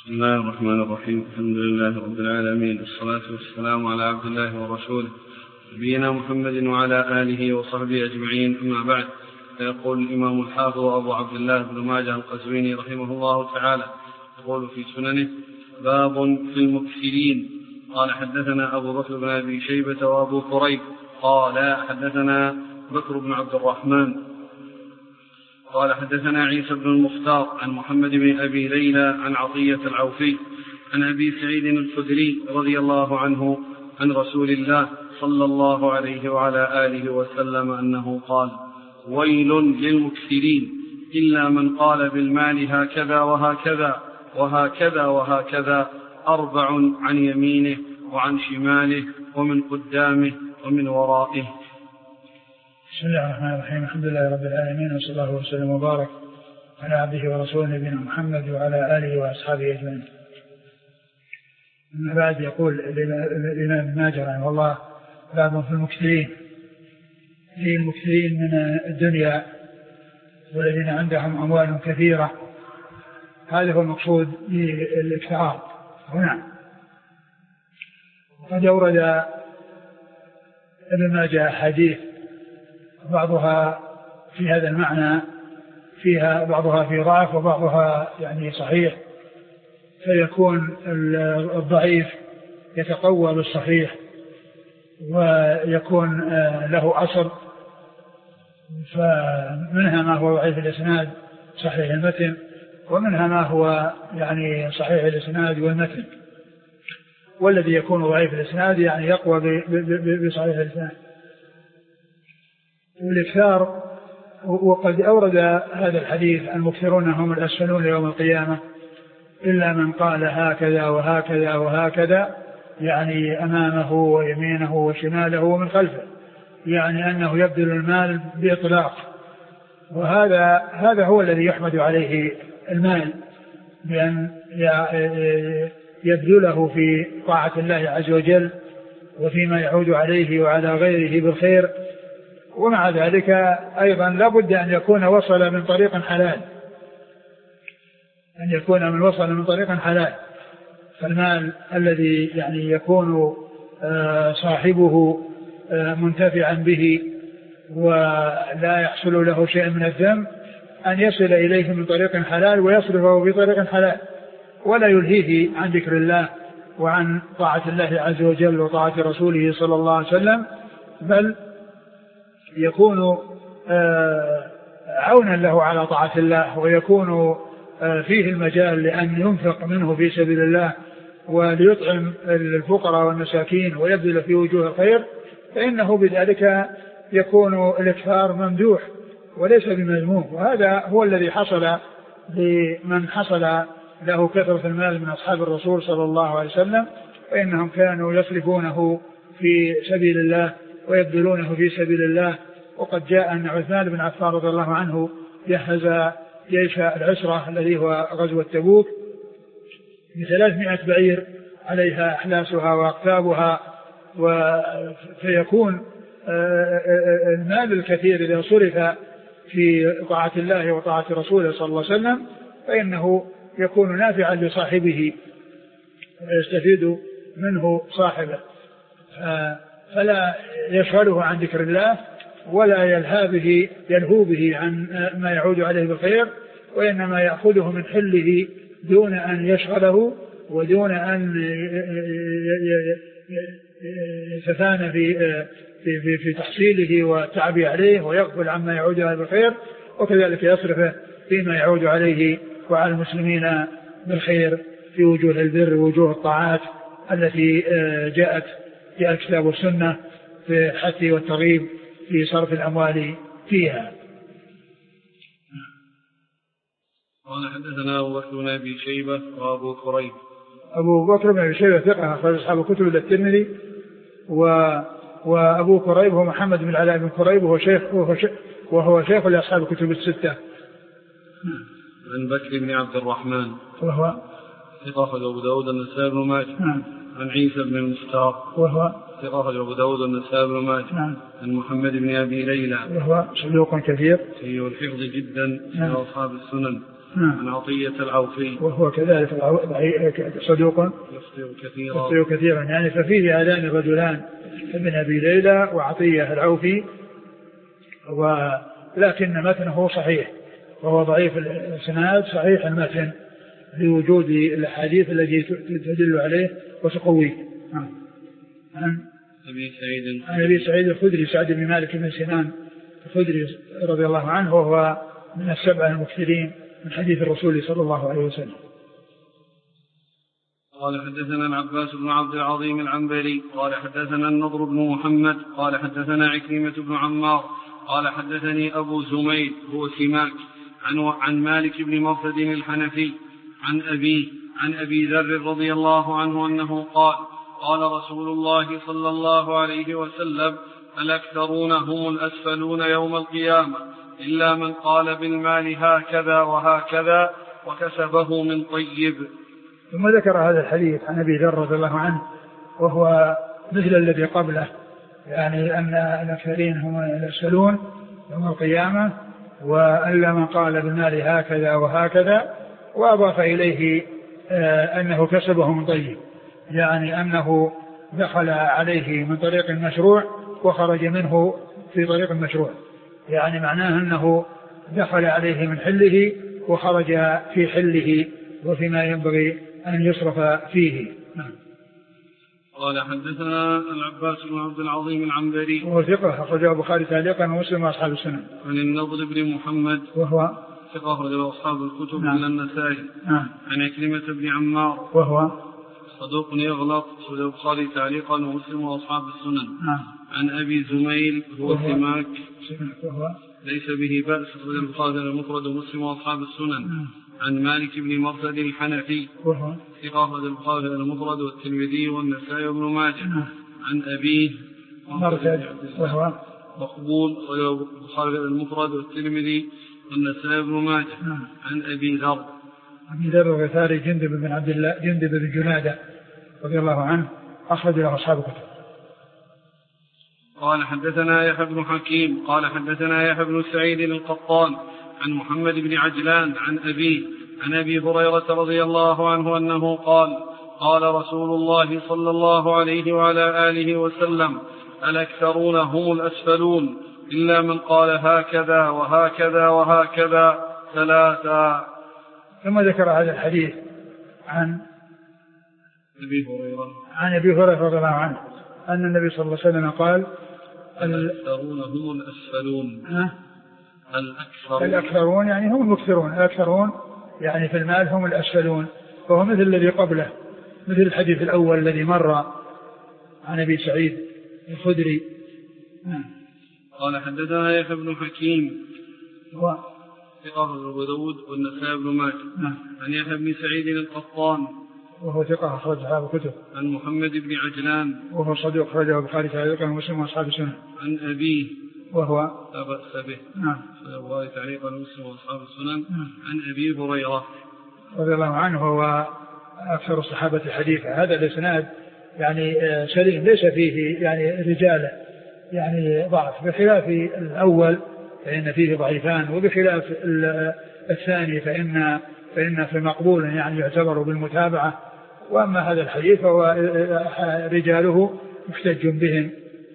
بسم الله الرحمن الرحيم. الحمد لله رب العالمين، والصلاة والسلام على عبد الله ورسوله نبينا محمد وعلى آله وصحبه أجمعين، أما بعد. فيقول الإمام الحافظ أبو عبد الله بن ماجه القزويني رحمه الله تعالى يقول في سننه: باب في المكثرين. قال: حدثنا أبو بكر بن أبي شيبة وأبو كريب قال: حدثنا بكر بن عبد الرحمن قال: حدثنا عيسى بن المختار عن محمد بن أبي ليلى عن عطية العوفي عن أبي سعيد الخدري رضي الله عنه عن رسول الله صلى الله عليه وعلى آله وسلم أنه قال: ويل للمكثرين إلا من قال بالمال هكذا وهكذا وهكذا وهكذا 4 عن يمينه وعن شماله ومن قدامه ومن ورائه. بسم الله الرحمن الرحيم. الحمد لله رب العالمين، وصلى الله وسلم وبارك على عبده ورسوله نبينا محمد وعلى آله وأصحابه أجمعين. أما بعد، يقول الإمام ابن ماجه رحمه الله: باب في المكثرين، في المكثرين من الدنيا والذين عندهم أموال كثيرة. هذا هو المقصود بالإكثار هنا. قد أورد ابن ماجه حديث بعضها في هذا المعنى، فيها بعضها في ضعف وبعضها يعني صحيح، فيكون الضعيف يتقوى بالصحيح ويكون له أصل. فمنها ما هو ضعيف الإسناد صحيح المتن، ومنها ما هو يعني صحيح الإسناد والمتن، والذي يكون ضعيف الإسناد يعني يقوى بصحيح الإسناد والإكثار. وقد أورد هذا الحديث: المكثرون هم الأسفلون يوم القيامة إلا من قال هكذا وهكذا وهكذا، يعني أمامه ويمينه وشماله ومن خلفه، يعني أنه يبذل المال بإطلاق. وهذا هو الذي يحمد عليه المال، بأن يبذله في طاعة الله عز وجل وفيما يعود عليه وعلى غيره بالخير. ومع ذلك أيضا لا بد أن يكون وصل من طريق حلال، أن يكون من وصل من طريق حلال. فالمال الذي يعني يكون صاحبه منتفعا به ولا يحصل له شيء من الذنب، أن يصل إليه من طريق حلال ويصرفه بطريق حلال، ولا يلهيه عن ذكر الله وعن طاعة الله عز وجل وطاعة رسوله صلى الله عليه وسلم، بل يكون عونا له على طاعة الله، ويكون فيه المجال لأن ينفق منه في سبيل الله وليطعم الفقراء والمساكين ويبذل في وجوه الخير، فإنه بذلك يكون الإكثار ممدوح وليس بمذموم. وهذا هو الذي حصل لمن حصل له كثرة المال من أصحاب الرسول صلى الله عليه وسلم، فإنهم كانوا يصرفونه في سبيل الله ويبذلونه في سبيل الله. وقد جاء أن عثمان بن عفان رضي الله عنه جهز جيش العسرة الذي هو غزوة تبوك ب300 بعير عليها أحلاسها وأقتابها، فيكون المال الكثير إذا صرف في طاعة الله وطاعة رسوله صلى الله عليه وسلم فإنه يكون نافعا لصاحبه ويستفيد منه صاحبه، فلا يشغله عن ذكر الله ولا يلهو به عن ما يعود عليه بالخير، وإنما يأخذه من حله دون أن يشغله ودون أن يتفانى في تحصيله والتعب عليه ويغفل عما يعود عليه بالخير، وكذلك يصرفه فيما يعود عليه وعلى المسلمين بالخير في وجوه البر ووجوه الطاعات التي جاءت الكتاب والسنة في الحث والترغيب في صرف الأموال فيها. قال: حدثنا أبو بكر بن أبي شيبة وأبو كريب. أبو بكر بن أبي شيبة ثقة أخرج أصحاب الكتب إلا الترمذي، وأبو كريب هو محمد بن العلاء بن كريب وهو شيخ لأصحاب الكتب الستة. عن بكر بن عبد الرحمن وهو ثقة أبو داود النسائي بن ماجه. عن عيسى بن المختار وهو ثقة أبو داود النسائي بن ماجه. عن محمد بن أبي ليلى وهو صدوق كثير سيء الحفظ جدا من أصحاب السنن. عن عطية العوفي وهو كذلك صدوق يخطئ كثيرا يعني. ففيه هذان الرجلان ابن أبي ليلى وعطية العوفي، ولكن متنه صحيح وهو ضعيف الإسناد صحيح المتن لوجود الأحاديث التي تدل عليه وتقويه. عن أبي سعيد الخدري سعد بن مالك بن سنان الخدري رضي الله عنه، وهو من السبعة المكثرين من حديث الرسول صلى الله عليه وسلم. قال حدثنا العباس بن عبد العظيم العنبري قال حدثنا النضر بن محمد قال حدثنا عكرمة بن عمار قال حدثني أبو زميل هو سماك عن مالك بن مرثد الحنفي عن أبي ذر رضي الله عنه أنه قال رسول الله صلى الله عليه وسلم الأكثرون هم الأسفلون يوم القيامة إلا من قال بالمال هكذا وهكذا وكسبه من طيب. ثم ذكر هذا الحديث عن أبي ذر رضي الله عنه وهو مثل الذي قبله، يعني أن الأكثرين هم الأسفلون يوم القيامة وإلا من قال بالمال هكذا وهكذا، وأضاف إليه أنه كسبه من طيب، يعني أنه دخل عليه من طريق المشروع وخرج منه في طريق المشروع، يعني معناه أنه دخل عليه من حله وخرج في حله وفيما ينبغي أن يصرف فيه. قال حدثنا العباس بن عبد العظيم العنبري وهو ثقة أخرجه البخاري تعليقا ومسلم وأصحاب السنن. عن النضر بن محمد وهو ثقة أخرجه أصحاب الكتب إلا النسائي. عن عكرمة بن عمار وهو صدوق يغلط أخرجه البخاري تعليقا ومسلم وأصحاب السنن. عن أبي زميل هو سماك ليس به بأس أخرجه البخاري المفرد ومسلم وأصحاب السنن. عن مالك بن مرثد الحنفي وهو ثقة أخرجه البخاري المفرد والترمذي والنسائي وابن ماجه. عن أبيه مرثد وهو مقبول أخرجه البخاري المفرد والترمذي والنسائي وابن ماجه. عن أبي ذر الغفاري جندب بن عبد الله جندب بن جنادة رضي الله عنه أخرج له أصحاب الكتب. قال حدثنا يحيى بن حكيم قال حدثنا يحيى بن سعيد القطان عن محمد بن عجلان عن أبي هريرة رضي الله عنه أنه قال رسول الله صلى الله عليه وعلى آله وسلم الأكثرون هم الأسفلون إلا من قال هكذا وهكذا وهكذا ثلاثا. ثم ذكر هذا الحديث عن أبي هريرة رضي الله عنه أن النبي صلى الله عليه وسلم قال الأكثرون هم الأسفلون. الأكثرون يعني هم المكثرون، الأكثرون يعني في المال هم الأسفلون، وهو مثل الذي قبله مثل الحديث الأول الذي مر عن أبي سعيد الخدري. قال حدثنا يحيى بن حكيم ثقة أبو داود والنسائي بن ماجه. عن يحيى بن سعيد القطان وهو ثقة أخرج أصحاب الكتب. عن محمد بن عجلان وهو صدوق أخرجه البخاري تعليقا ومسلم وأصحاب السنن. عن أبيه وهو لا بأس به البخاري تعليقا ومسلم وأصحاب السنن. عن أبي هريرة رضي الله عنه هو أكثر الصحابة حديثا. هذا الإسناد يعني سليم ليس فيه يعني رجال يعني ضعف، بخلاف الأول فإن فيه ضعيفان، وبخلاف الثاني فإن في مقبول يعني يعتبر بالمتابعة. وأما هذا الحديث فهو رجاله محتج بهم.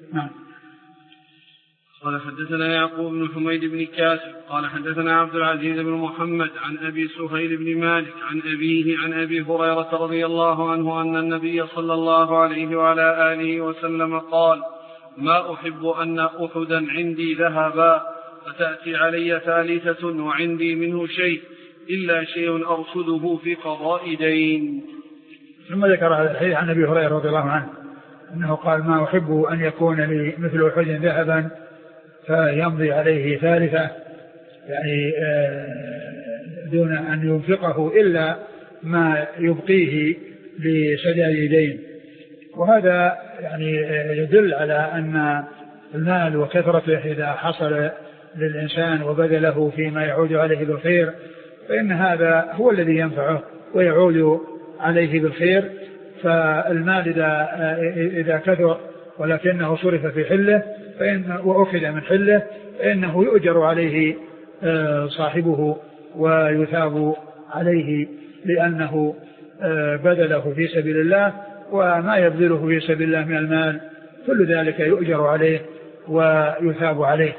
قال حدثنا يعقوب بن حميد بن كاسب قال حدثنا عبد العزيز بن محمد عن أبي سهيل بن مالك عن أبيه عن أبي هريرة رضي الله عنه أن النبي صلى الله عليه وعلى آله وسلم قال ما أحب أن أحدا عندي ذهبا فتأتي علي ثالثة وعندي منه شيء إلا شيء أرشده في قضاء دين. ثم ذكر هذا الحديث عن أبي هريرة رضي الله عنه أنه قال ما أحب أن يكون لي مثل أحد ذهبا فيمضي عليه ثالثة، يعني دون أن ينفقه إلا ما يبقيه لسداد دين. وهذا يعني يدل على أن المال وكثرته إذا حصل للإنسان وبذله فيما يعود عليه بالخير فإن هذا هو الذي ينفعه ويعود عليه بالخير. فالمال إذا كثر ولكنه صرف في حله وأخذ من حله فإنه يؤجر عليه صاحبه ويثاب عليه لأنه بذله في سبيل الله، وما يبذله في سبيل الله من المال كل ذلك يؤجر عليه ويثاب عليه.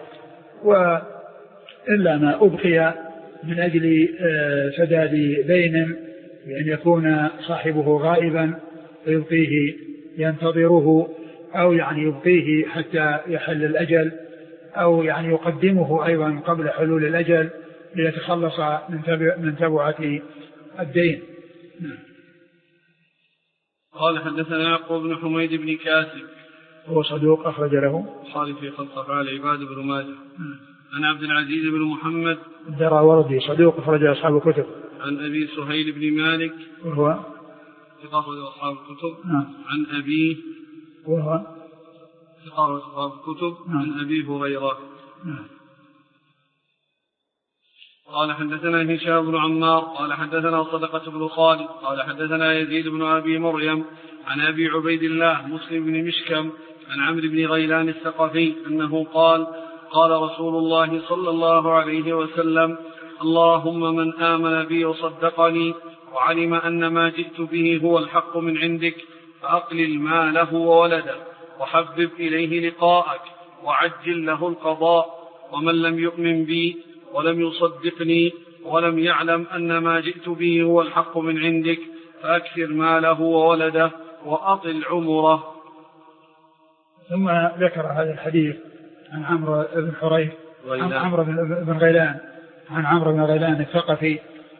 وإلا ما أبقي من أجل سداد دين بأن يكون صاحبه غائبا ويبقيه ينتظره، أو يعني يبقيه حتى يحل الأجل، أو يعني يقدمه أيضا قبل حلول الأجل ليتخلص من تبعة الدين. قال حدثنا يعقوب بن حميد بن كاسب هو صدوق أخرج له البخاري في خلق أفعال العباد بن ماجه. عن عبد العزيز بن محمد الدراوردي صدوق أخرج أصحاب الكتب. عن أبي سهيل بن مالك وهو أخرج أصحاب الكتب. عن أبيه وهو أخرج أصحاب الكتب. عن أبي هريرة. قال حدثنا هشام بن عمار قال حدثنا صدقة بن خالد قال حدثنا يزيد بن أبي مريم عن أبي عبيد الله مسلم بن مشكم عن عمرو بن غيلان الثقفي أنه قال قال رسول الله صلى الله عليه وسلم اللهم من آمن بي وصدقني وعلم أن ما جئت به هو الحق من عندك فأقلل ماله وولده وحبب إليه لقاءك وعجل له القضاء. ومن لم يؤمن بي ولم يصدقني ولم يعلم أن ما جئت به هو الحق من عندك فأكثر ماله وولده وأطل عمره. ثم ذكر هذا الحديث عن عمرو بن حريث عن عمرو بن غيلان عن عمرو بن غيلان الثقفي،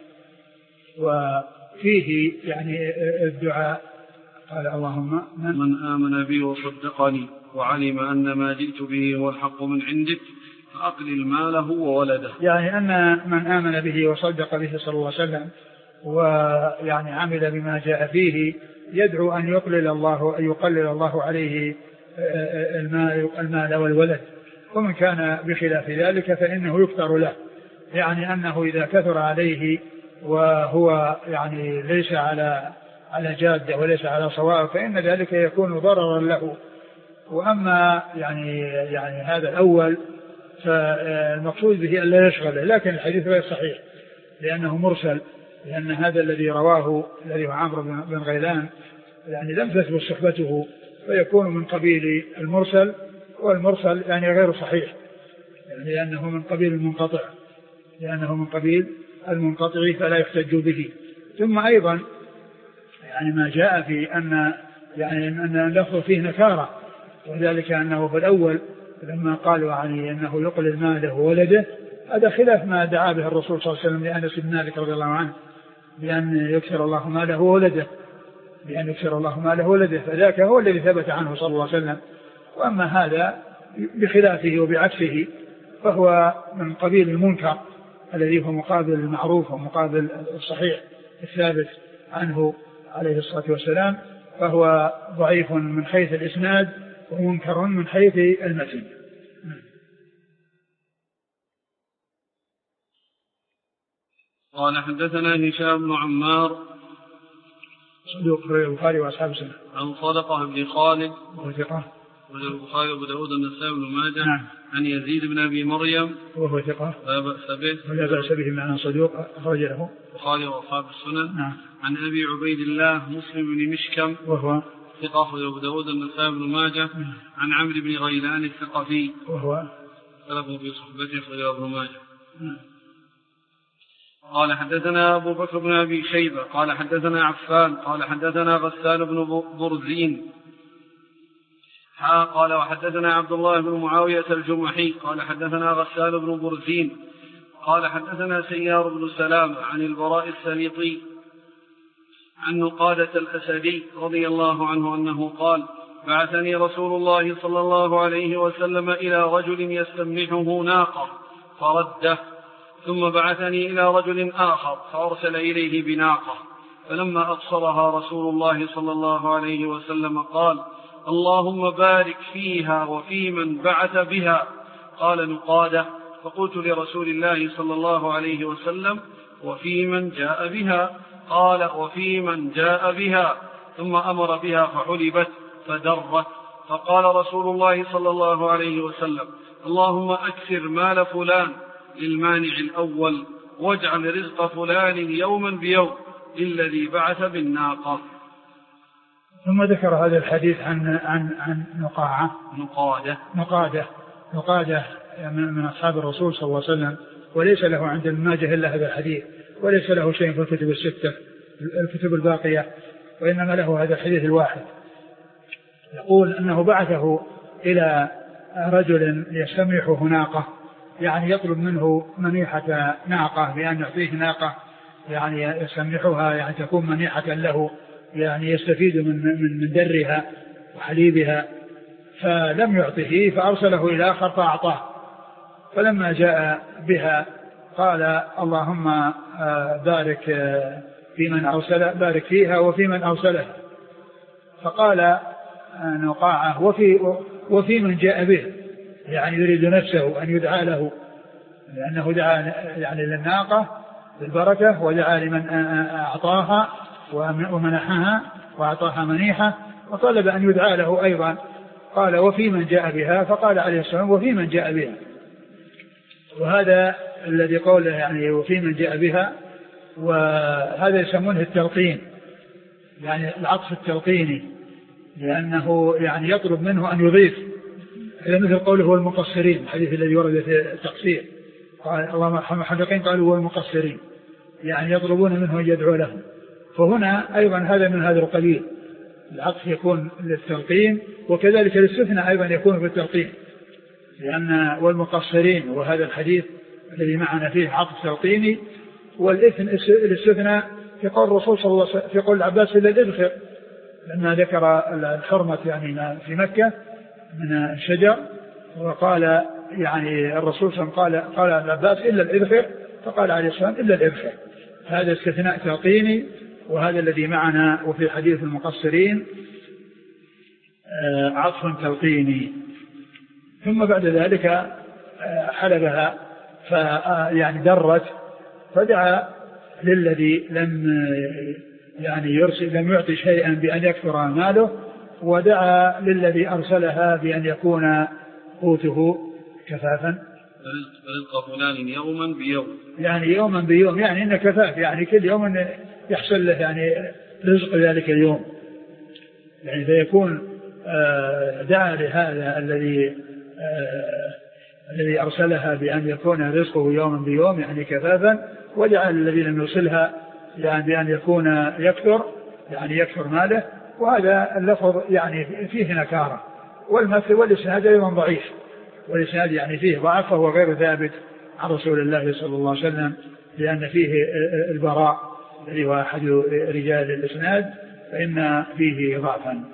وفيه يعني الدعاء قال اللهم من آمن بي وصدقني وعلم أن ما جئت به هو الحق من عندك فأقلل ماله وولده. يعني أن من آمن به وصدق به صلى الله عليه وسلم ويعني عمل بما جاء فيه يدعو أن يقلل الله عليه المال والولد، ومن كان بخلاف ذلك فإنه يكثر له، يعني أنه إذا كثر عليه وهو يعني ليس على جادة وليس على صواب فإن ذلك يكون ضررا له. وأما يعني هذا الأول فالمقصود به أن لا يشغله، لكن الحديث غير صحيح لأنه مرسل، لأن هذا الذي رواه الذي هو عمرو بن غيلان يعني لم تثبت صحبته فيكون من قبيل المرسل، والمرسل يعني غير صحيح يعني لأنه من قبيل المنقطع فلا يحتج به. ثم أيضا يعني ما جاء في أن اللفظ فيه نكارة، وذلك أنه في الأول لما قالوا يعني أنه يقلل ماله وولده هذا خلاف ما دعا به الرسول صلى الله عليه وسلم لأنس بن مالك رضي الله عنه بأن يكثر الله ماله وولده فذاك هو الذي ثبت عنه صلى الله عليه وسلم. وأما هذا بخلافه وبعكسه فهو من قبيل المنكر الذي هو مقابل المعروف ومقابل الصحيح الثابت عنه عليه الصلاة والسلام، فهو ضعيف من حيث الإسناد ومنكر من حيث المتن. قال حدثنا هشام بن عمار صدوق البخاري وأصحاب السنة. عن صدقة بن خالد وثقة والبخاري وابو داود والنسائي وابن ماجه. عن يزيد بن أبي مريم وهو ثقة لا بأس به معنى صدوق أخرج له البخاري وأصحاب السنن. عن أبي عبيد الله مسلم بن مشكم وهو ثقة وابو داود والنسائي وابن ماجه. عن عمرو بن غيلان الثقفي وهو اختلفوا في صحبته أخرج ابن ماجه. قال حدثنا أبو بكر بن أبي شيبة قال حدثنا عفان قال حدثنا غسان بن برزين قال وحدثنا عبد الله بن معاوية الجمحي قال حدثنا غسان بن برزين قال حدثنا سيار بن سلام عن البراء السليطي عن نقادة الأسدي رضي الله عنه أنه قال بعثني رسول الله صلى الله عليه وسلم إلى رجل يستمنحه ناقة فرده، ثم بعثني إلى رجل آخر فأرسل إليه بناقة، فلما أبصرها رسول الله صلى الله عليه وسلم قال اللهم بارك فيها وفي من بعث بها. قال نقادة فقلت لرسول الله صلى الله عليه وسلم وفي من جاء بها؟ قال وفي من جاء بها، ثم أمر بها فحلبت فدرت، فقال رسول الله صلى الله عليه وسلم اللهم أكثر مال فلان للمانع الأول واجعل رزق فلان يوما بيوم الذي بعث بالناقة. ثم ذكر هذا الحديث عن نقادة من أصحاب الرسول صلى الله عليه وسلم، وليس له عند ابن ماجه إلا هذا الحديث، وليس له شيء في الكتب الستة الكتب الباقية، وإنما له هذا الحديث الواحد. يقول أنه بعثه إلى رجل يستميحه ناقة، يعني يطلب منه منيحة ناقة بأن يعطيه ناقة يعني يستميحها، يعني تكون منيحة له، يعني يستفيد من درها وحليبها، فلم يعطه فأرسله إلى آخر فأعطاه. فلما جاء بها قال اللهم بارك في من أرسل، بارك فيها وفي من أرسلها. فقال نقاعة وفي من جاء به، يعني يريد نفسه أن يدعى له، لأنه دعا يعني للناقة بالبركة، ودعا لمن أعطاها ومنحها وأعطاها منيحة، وطلب أن يدعى له أيضا. قال وفي من جاء بها، فقال عليه السلام وفي من جاء بها. وهذا الذي قوله يعني وفي من جاء بها، وهذا يسمونه التلقين، يعني العطف التلقيني، لأنه يعني يطلب منه أن يضيف، إلى مثل قوله هو المقصرين، الحديث الذي ورد في التقصير، قال اللهم ارحم المحلقين، قالوا هو المقصرين، يعني يطلبون منه أن يدعو لهم. فهنا أيضا هذا من هذا القبيل، العطف يكون للتلقين، وكذلك الاستثناء أيضا يكون في التلقين، لأن والمقصرين وهذا الحديث الذي معنا فيه عطف تلقيني، والاستثناء في قول الرسول صلى الله عليه وسلم في قول العباس إلا الإذخر، لما ذكر الحرمة يعني في مكة من الشجر، وقال يعني الرسول صلى الله عليه وسلم قال العباس إلا الإذخر، فقال عليه السلام إلا الإذخر. هذا استثناء تلقيني، وهذا الذي معنا وفي حديث المقصرين عطف تلقيني. ثم بعد ذلك حلبها يعني درت، فدعا للذي لم يعطي شيئا بأن يكثر ماله، ودعا للذي أرسلها بأن يكون قوته كفافا، رزق فلان يوما بيوم، يعني يوما بيوم، يعني إن كفاف، يعني كل يوم يحصل له يعني رزق ذلك اليوم، يعني فيكون دعا لهذا الذي أرسلها بأن يكون رزقه يوما بيوم يعني كفافا، ودعا للذي لم يرسلها يعني بأن يكون يكثر ماله. وهذا اللفظ يعني فيه نكارة، والإسناد أيضا ضعيف، والإسناد يعني فيه ضعف، وهو غير ثابت عن رسول الله صلى الله عليه وسلم، لأن فيه البراء الذي هو أحد رجال الإسناد، فإن فيه ضعفا.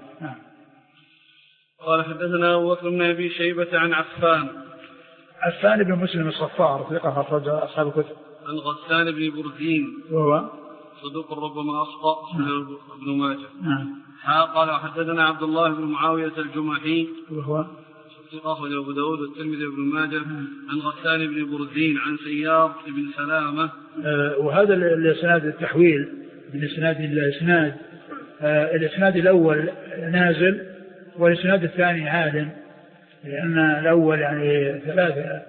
قال حدثنا أبو بكر بن أبي شيبة عن عفان بن مسلم الصفار ثقة أخرج أصحاب الكتب. عن غسان بن بردين وهو صدوق ربما أخطأ ابن ماجه. قال حدثنا عبد الله بن معاوية الجمحي وهو أخرج أبو داود والترمذي وابن ماجه. عن غسان بن بردين عن سيار بن سلامة. وهذا الإسناد التحويل من إسناد إلى إسناد، الإسناد الأول نازل والإسناد الثاني عال، لأن الأول يعني ثلاثة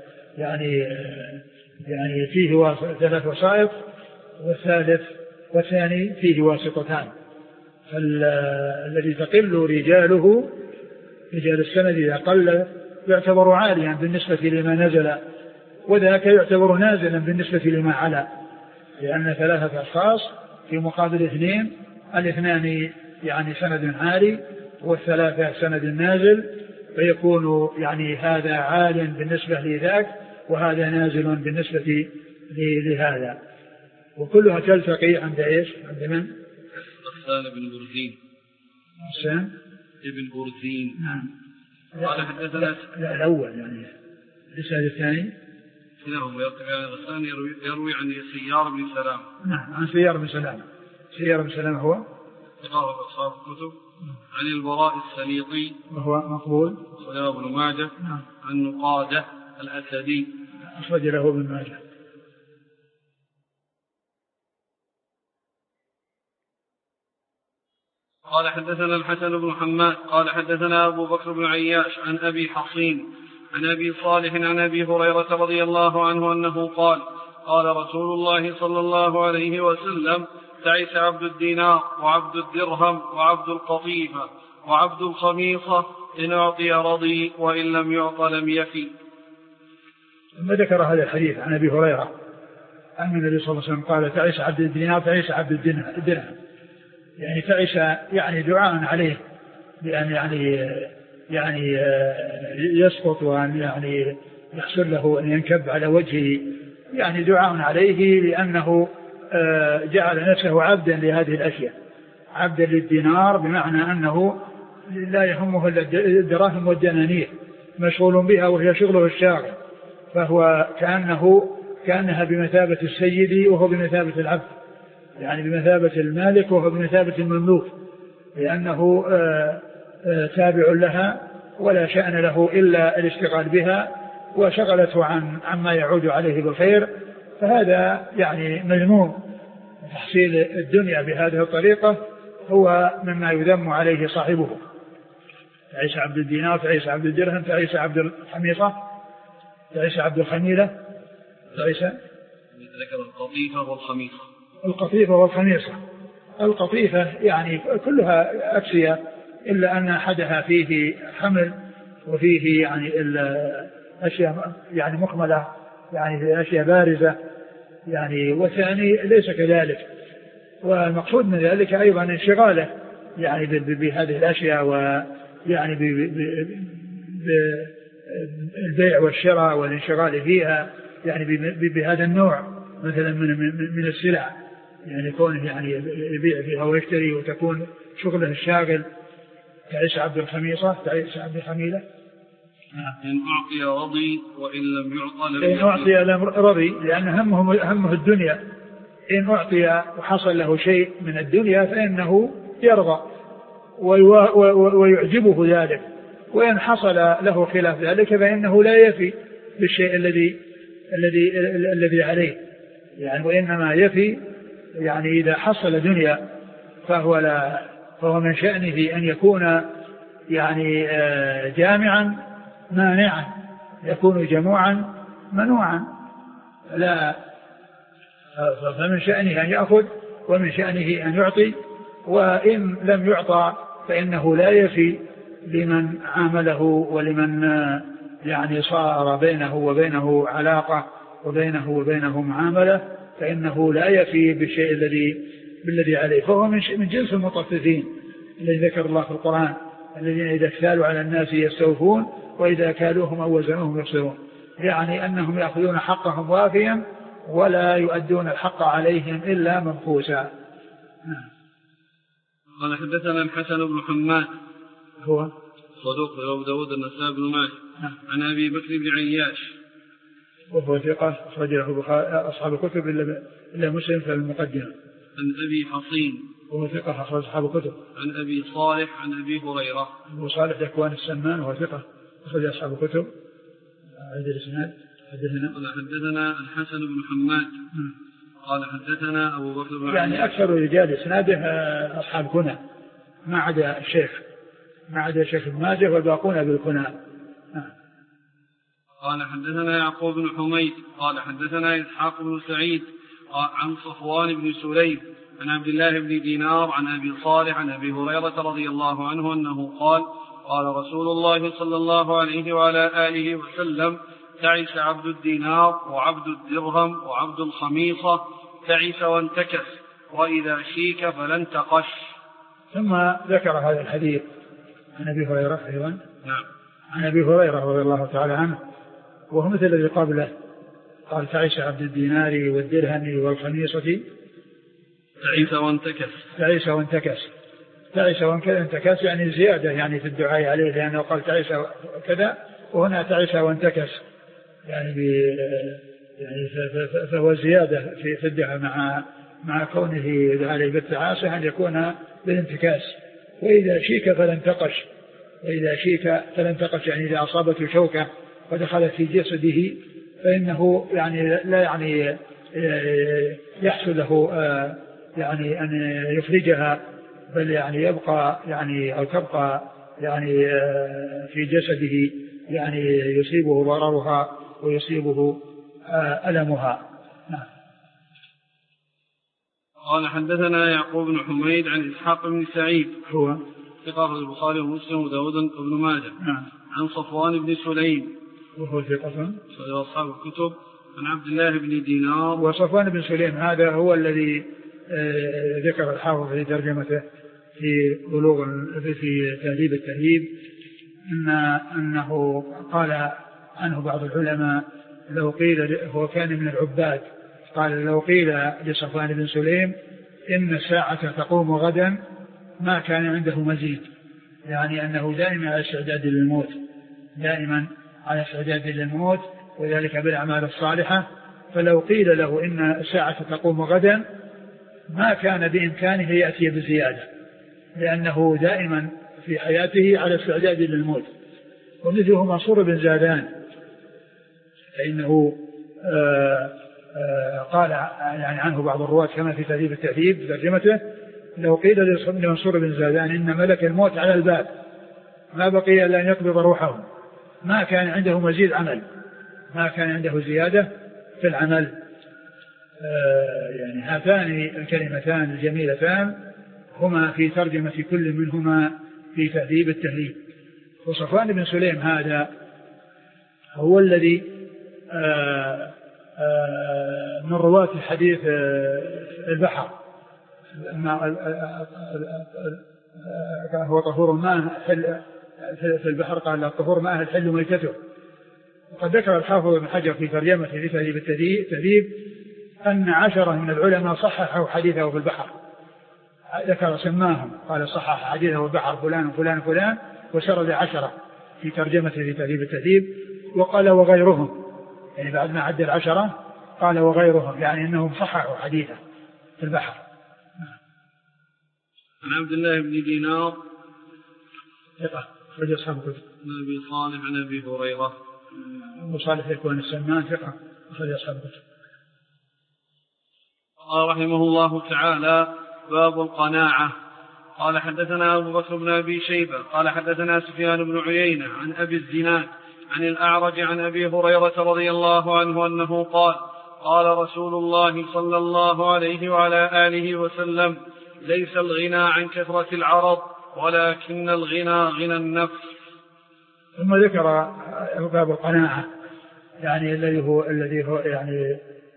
يعني فيه ثلاث وسائط، والثالث والثاني فيه واسطتان، فالذي تقل رجال السند إذا قل يعتبر عاليا بالنسبة لما نزل، وذاك يعتبر نازلا بالنسبة لما علا، لأن ثلاثة أشخاص في مقابل اثنين، الاثنان يعني سند عالي والثلاثة سند نازل، فيكون يعني هذا عال بالنسبة لذاك وهذا نازل بالنسبة لهذا، وكلها تلتقي عند ايش؟ عند من؟ غسان بن بردين. غسان ابن بردين. نعم. قال حدثنا الأول يعني الإسناد الثاني كلاهما يرتفع عن غسان يروي عن سيار بن سلامة. نعم، عن سيار بن سلامة. سيار بن سلامة هو قال أصحاب الكتب. عن البراء السليطي وهو مقبول وله ابن ماجه. عن نقادة الأسدي أخرج له ابن ماجه. قال حدثنا الحسن بن حماد قال حدثنا أبو بكر بن عياش عن أبي حصين عن أبي صالح عن أبي هريرة رضي الله عنه أنه قال قال رسول الله صلى الله عليه وسلم: تعس عبد الدينار وعبد الدرهم وعبد القطيفة وعبد الخميصة، إن أعطي رضي وإن لم يعط لم يفي. ثم ذكر هذا الحديث عن أبي هريرة أن النبي صلى الله عليه وسلم قال: تعس عبد الدينار تعس عبد الدرهم، يعني تعس يعني دعاء عليه بأن يعني يسقط وأن يعني يحصل له أن ينكب على وجهه، يعني دعاء عليه لأنه جعل نفسه عبدا لهذه الأشياء، عبدا للدينار، بمعنى أنه لا يهمه إلا الدراهم والدنانير، مشغول بها وهي شغله الشاغل، فهو كأنها بمثابة السيد وهو بمثابة العبد، يعني بمثابة المالك وهو بمثابة المملوك، لأنه تابع لها ولا شأن له إلا الاشتغال بها، وشغلته عما يعود عليه بالخير. فهذا يعني مذموم، تحصيل الدنيا بهذه الطريقة هو مما يذم عليه صاحبه. تعيس عبد الدينار تعيس عبد الدرهم تعيس عبد الخميصة تعيس عبد الخميلة تعيس. ذكر القطيفة والخميصة. القطيفة والخميصة. القطيفة يعني كلها أكسية إلا أن أحدها فيه حمل وفيه يعني أشياء يعني مكملة، يعني أشياء بارزة يعني، والثاني ليس كذلك. والمقصود من ذلك أيضا انشغاله يعني بهذه الأشياء، ويعني بالبيع والشراء والانشغال فيها، يعني بهذا النوع مثلا من السلع، يعني يكون يعني يبيع فيها ويشتري وتكون شغله الشاغل. تعيس عبد الخميصة تعيس عبد الخميلة. إن أعطي رضي وإن لم يعطى لم يفي. إن أعطي رضي لأن همه الدنيا، إن أعطي وحصل له شيء من الدنيا فإنه يرضى ويعجبه ذلك، وإن حصل له خلاف ذلك فإنه لا يفي بالشيء الذي عليه، يعني وإنما يفي يعني إذا حصل دنيا فهو من شأنه أن يكون يعني جامعا مانعا، يكون جموعا منوعا، لا، فمن شأنه أن يأخذ ومن شأنه أن يعطي، وإن لم يعطى فإنه لا يفي لمن عامله ولمن يعني صار بينه وبينه علاقة وبينه وبينه معاملة، فإنه لا يفي بالشيء بالذي عليه، فهو من جنس المطففين الذي ذكر الله في القرآن: الذين إذا اكتالوا على الناس يستوفون وإذا كالوهم أو وزنوهم يخسرون، يعني أنهم يأخذون حقهم وافيا ولا يؤدون الحق عليهم إلا منقوصا. قال: حدثنا الحسن بن حماد هو صدوق أبو داود النسائي بن ماجه عن أبي بكر بن عياش وهو ثقة أخرج له أصحاب الكتب إلا مسلم في المقدمة. عن أبي حصين وهو ثقة أخرج أصحاب الكتب. عن أبي صالح عن أبي هريرة. أبو صالح ذكوان السمان وهو ثقة أخرج أصحاب الكتب. عند الإسناد حدثنا الحسن بن حماد قال حدثنا أبو بكر بن يعني أكثر رجال إسناده أصحاب كنى ما عدا الشيخ ابن ماجه والباقون بالكنى. قال حدثنا يعقوب بن حميد قال حدثنا إسحاق بن سعيد عن صفوان بن سليم عن عبد الله بن دينار عن أبي صالح عن أبي هريرة رضي الله عنه أنه قال: قال رسول الله صلى الله عليه وعلى آله وسلم: تعس عبد الدينار وعبد الدرهم وعبد الخميصة، تعس وانتكس، وإذا شيك فلن تقش. ثم ذكر هذا الحديث عن أبي هريرة أيضا. نعم. عن أبي هريرة رضي الله تعالى عنه، وهو مثل الذي قبله، قال: تعس عبد الدينار والدرهم والخميصة، تعس وانتكس يعني زيادة يعني في الدعاء عليه، لأنه قال تعس كذا وهنا تعس وانتكس يعني فهو زيادة في الدعاء مع كونه عليه بالتعاسة أن يكون بالانتكاس. وإذا شيك فلن تقش يعني إذا أصابته شوكة ودخلت في جسده فإنه يعني لا يعني يحصل له يعني أن يخرجها، بل يعني يبقى يعني أو تبقى يعني في جسده يعني يصيبه ضررها ويصيبه ألمها. نعم. قال حدثنا يعقوب بن حميد عن إسحاق بن سعيد هو ثقة البخاري ومسلم وداود بن ماجه. نعم. عن صفوان بن سليم وهو ثقة أصحاب الكتب. عن عبد الله بن دينار. وصفوان بن سليم هذا هو الذي ذكر الحافظ في ترجمته في بلوغ في تهذيب التهذيب أنه قال عنه بعض العلماء لو قيل هو كان من العباد، قال لو قيل لصفوان بن سليم إن الساعة تقوم غدا ما كان عنده مزيد، يعني أنه دائما على استعداد للموت، دائما على استعداد للموت وذلك بالأعمال الصالحة. فلو قيل له إن الساعة تقوم غدا ما كان بإمكانه يأتي بزيادة، لأنه دائما في حياته على استعداد للموت. ومثله منصور بن زادان فإنه قال يعني عنه بعض الرواة كما في تهذيب التهذيب في ترجمته لو قيل لمنصور بن زادان إن ملك الموت على الباب ما بقي إلا أن يقبض روحه ما كان عنده مزيد عمل، ما كان عنده زيادة في العمل. يعني هاتان الكلمتان الجميلتان هما في ترجمة كل منهما في تهذيب التهذيب. وصفوان بن سليم هذا هو الذي من رواة الحديث البحر هو طهور الماء في البحر، قال طهور ماء الحل ميتته. وقد ذكر الحافظ بن حجر في ترجمته في تهذيب التهذيب أن 10 من العلماء صححوا حديثه في البحر، ذكر سماهم قال صحح حديثه في البحر فلان وفلان وفلان وسرد 10 في ترجمته في تهذيب التهذيب. وقال وغيرهم، يعني بعد ما عد 10 قال وغيرهم، يعني أنهم صححوا حديثه في البحر. عن عبد الله بن دينار ثقة أخرج أصحاب الكتب. عن أبي صالح عن أبي هريرة. أبو صالح يكون السمان ثقة أخرج أصحاب الكتب. قال رحمه الله تعالى باب القناعة. قال حدثنا أبو بكر بن أبي شيبة قال حدثنا سفيان بن عيينة عن أبي الزناد عن الأعرج عن أبي هريرة رضي الله عنه أنه قال قال رسول الله صلى الله عليه وعلى آله وسلم ليس الغنى عن كثرة العرض ولكن الغنى غنى النفس. ثم ذكر باب القناعة، يعني الذي هو يعني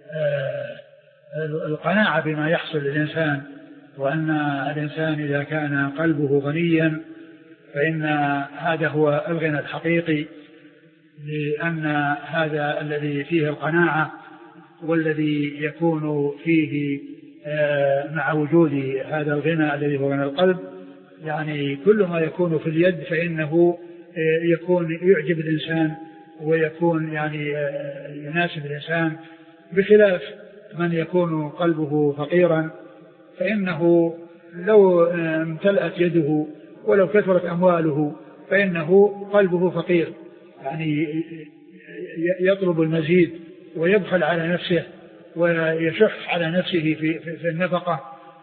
القناعة بما يحصل للإنسان، وأن الإنسان إذا كان قلبه غنيا فإن هذا هو الغنى الحقيقي، لأن هذا الذي فيه القناعة والذي يكون فيه مع وجود هذا الغنى الذي هو غنى القلب، يعني كل ما يكون في اليد فإنه يكون يعجب الإنسان ويكون يعني يناسب الإنسان، بخلاف من يكون قلبه فقيرا فإنه لو امتلأت يده ولو كثرت أمواله فإنه قلبه فقير، يعني يطلب المزيد ويبخل على نفسه ويشح على نفسه في النفقة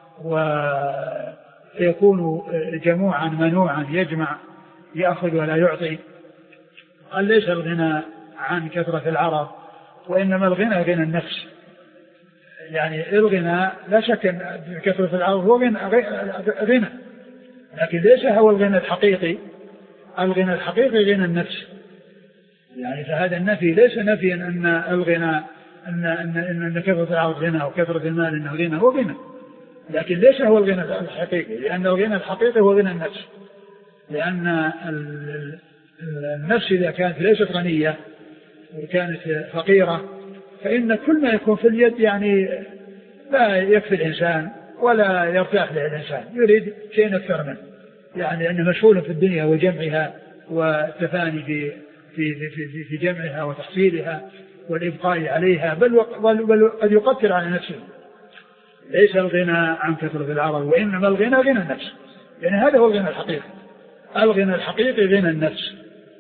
ويكون جموعا منوعا يجمع يأخذ ولا يعطي. قال ليس الغنى عن كثرة العرض وإنما الغنى غنى النفس، يعني الغنى لا شك أن كثرة العرض هو غنى، لكن ليس هو الغنى الحقيقي. الغنى الحقيقي غنى النفس، يعني فهذا النفي ليس نفيا أن الغنى أن كثرة العرض غنى وكثرة المال إنه غنى، هو غنى، لكن ليس هو الغنى الحقيقي، لأن الغنى الحقيقي هو غنى النفس، لأن النفس إذا كانت ليست غنية وكانت فقيرة فإن كل ما يكون في اليد يعني لا يكفي الإنسان ولا يرتاح له الإنسان، يريد شيء أكثر منه، يعني أنه مشغول في الدنيا وجمعها والتفاني في جمعها وتحصيلها والإبقاء عليها، بل قد يقتل على نفسه. ليس الغنى عن كثرة العرض وإنما الغنى غنى النفس، يعني هذا هو الغنى الحقيقي. الغنى الحقيقي غنى النفس،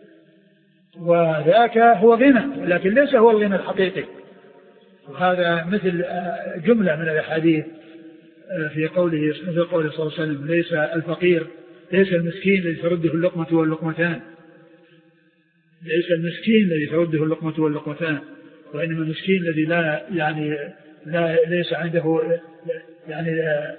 وذاك هو غنى لكن ليس هو الغنى الحقيقي. وهذا مثل جملة من الأحاديث في قوله صلى الله عليه وسلم ليس الفقير ليس المسكين الذي ترده اللقمة واللقمتان، ليس المسكين الذي ترده اللقمة واللقمتان، وإنما المسكين الذي لا يعني لا ليس عنده يعني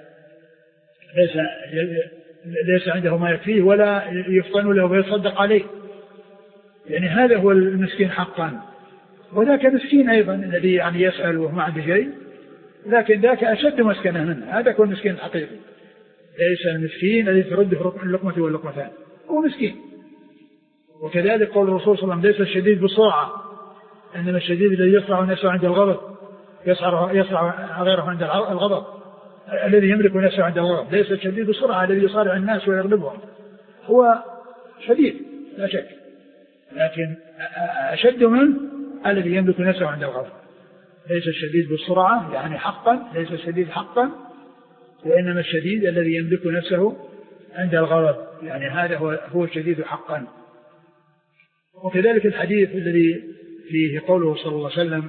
ليس عنده ما يكفيه ولا يفطن له ويصدق عليه، يعني هذا هو المسكين حقا. وذاك مسكين أيضا الذي يعني يسأل وما عنده شيء، لكن ذاك أشد مسكنة منه، هذا هو المسكين الحقيقي. ليس المسكين الذي ترده اللقمة واللقمتان، هو مسكين. وكذلك قول الرسول صلى الله عليه وسلم: ليس الشديد بالسرعة، إنما الشديد الذي يصرع نفسه عند الغضب، يصرع غيره عند الغضب، الذي يملك نفسه عند الغضب. ليس الشديد بالسرعة الذي يصارع الناس ويغلبهم، هو شديد لا شك، لكن أشد من الذي يملك نفسه عند الغضب. ليس الشديد بالسرعة يعني حقا، ليس الشديد حقا، وإنما الشديد الذي يملك نفسه عند الغضب، يعني هذا هو الشديد حقا. وكذلك الحديث الذي فيه قوله صلى الله عليه وسلم: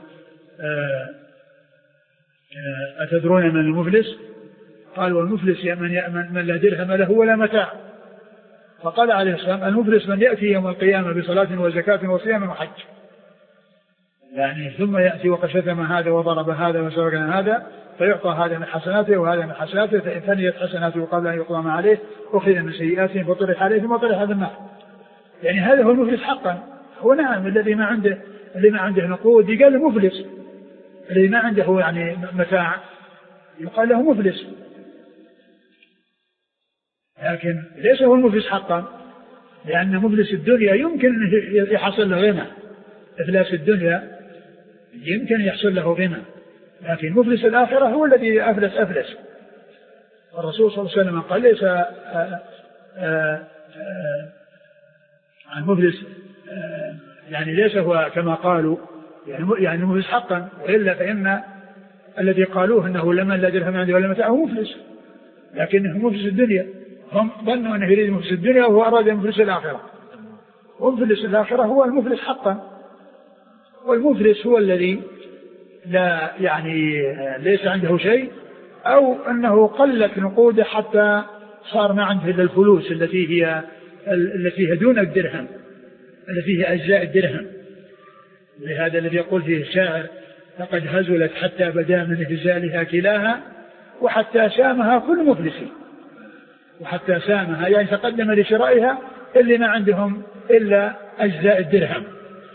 أتدرون من المفلس؟ قال: والمفلس من لا درهم له ولا متاع. فقال عليه السلام: المفلس من يأتي يوم القيامة بصلاة وزكاة وصيام وحج، يعني ثم يأتي وقد شتم هذا وضرب هذا وسرق هذا، فيعطى هذا من حسناته وهذا من حسناته، فإن فنيت حسناته قبل أن يقام عليه أخذ من سيئاتهم فطرح عليه ثم طرح هذا النار. يعني هذا هو المفلس حقا. هو نعم الذي ما عنده نقود يقال له مفلس، الذي ما عنده يعني متاع يقال له مفلس، لكن ليس هو المفلس حقا، لأن مفلس الدنيا يمكن يحصل له غنى، إفلاس الدنيا يمكن يحصل له غنى، لكن مفلس الآخرة هو الذي أفلس. الرسول صلى الله عليه وسلم قال: ليس المفلس يعني ليس هو كما قالوا يعني المفلس حقا، وإلا فإن الذي قالوه أنه لمن لا درهم عنده ولا متاع هو مفلس، لكنه مفلس الدنيا. هم ظنوا أنه يريد مفلس الدنيا وهو أراد مفلس الآخرة، ومفلس الآخرة هو المفلس حقا. والمفلس هو الذي لا يعني ليس عنده شيء، أو أنه قلت نقوده حتى صار ما عنده إلا الفلوس التي هي دون الدرهم، التي هي أجزاء الدرهم. لهذا الذي يقول فيه الشاعر: لقد هزلت حتى بدا من هزالها كلاها، وحتى سامها كل مفلس. وحتى سامها يعني تقدم لشرائها اللي ما عندهم إلا أجزاء الدرهم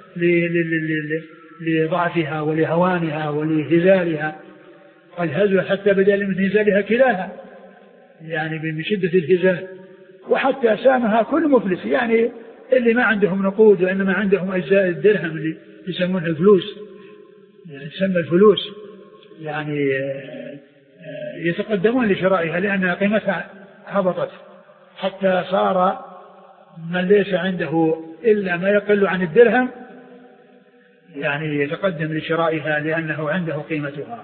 لضعفها ولهوانها ولهزالها. قد هزلت حتى بدا من هزالها كلاها، يعني من شدة الهزال. وحتى سامها كل مفلس، يعني اللي ما عندهم نقود وإنما عندهم أجزاء الدرهم اللي يسمونها الفلوس، يعني تسمى الفلوس، يعني يتقدمون لشرائها لأن قيمتها هبطت، حتى صار من ليس عنده إلا ما يقل عن الدرهم يعني يتقدم لشرائها لأنه عنده قيمتها.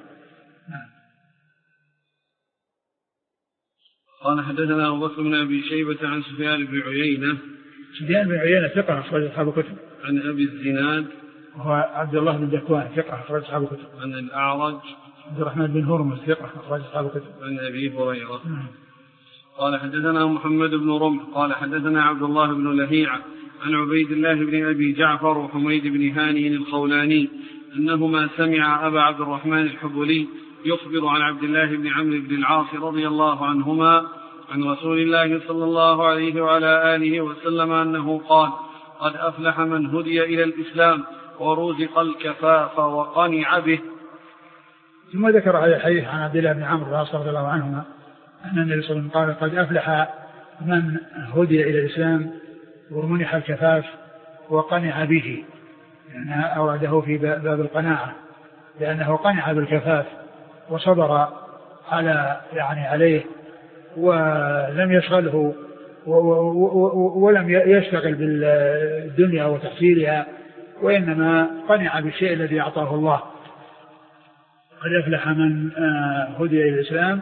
قال: حدثنا أبو بكر بن أبي شيبة عن سفيان بن عيينة. سفيان بن عيينة ثقة أخرج أصحاب الكتب. عن أبي الزناد وهو عبد الله بن ذكوان ثقة أخرج أصحاب الكتب. عن الأعرج عبد الرحمن بن هرمز ثقة أخرج أصحاب الكتب. عن أبي هريرة. قال: حدثنا محمد بن رمح قال: حدثنا عبد الله بن لهيعة عن عبيد الله بن أبي جعفر وحميد بن هاني الخولاني أنهما سمع أبا عبد الرحمن الحبولي يخبر عن عبد الله بن عمرو بن العاص رضي الله عنهما عن رسول الله صلى الله عليه وعلى آله وسلم أنه قال: قد أفلح من هدي إلى الإسلام ورزق الكفاف وقنع به. ثم ذكر هذا الحديث عن عبد الله بن عمرو بن العاص رضي الله عنهما أن النبي صلى الله عليه وسلم قال: قد أفلح من هدي إلى الإسلام ومنح الكفاف وقنع به، يعني أورده في باب القناعة، لأنه قنع بالكفاف وصبر عليه ولم يشغله ولم يشتغل بالدنيا وتحصيلها، وإنما قنع بالشيء الذي أعطاه الله. قد أفلح من هدي إلى الإسلام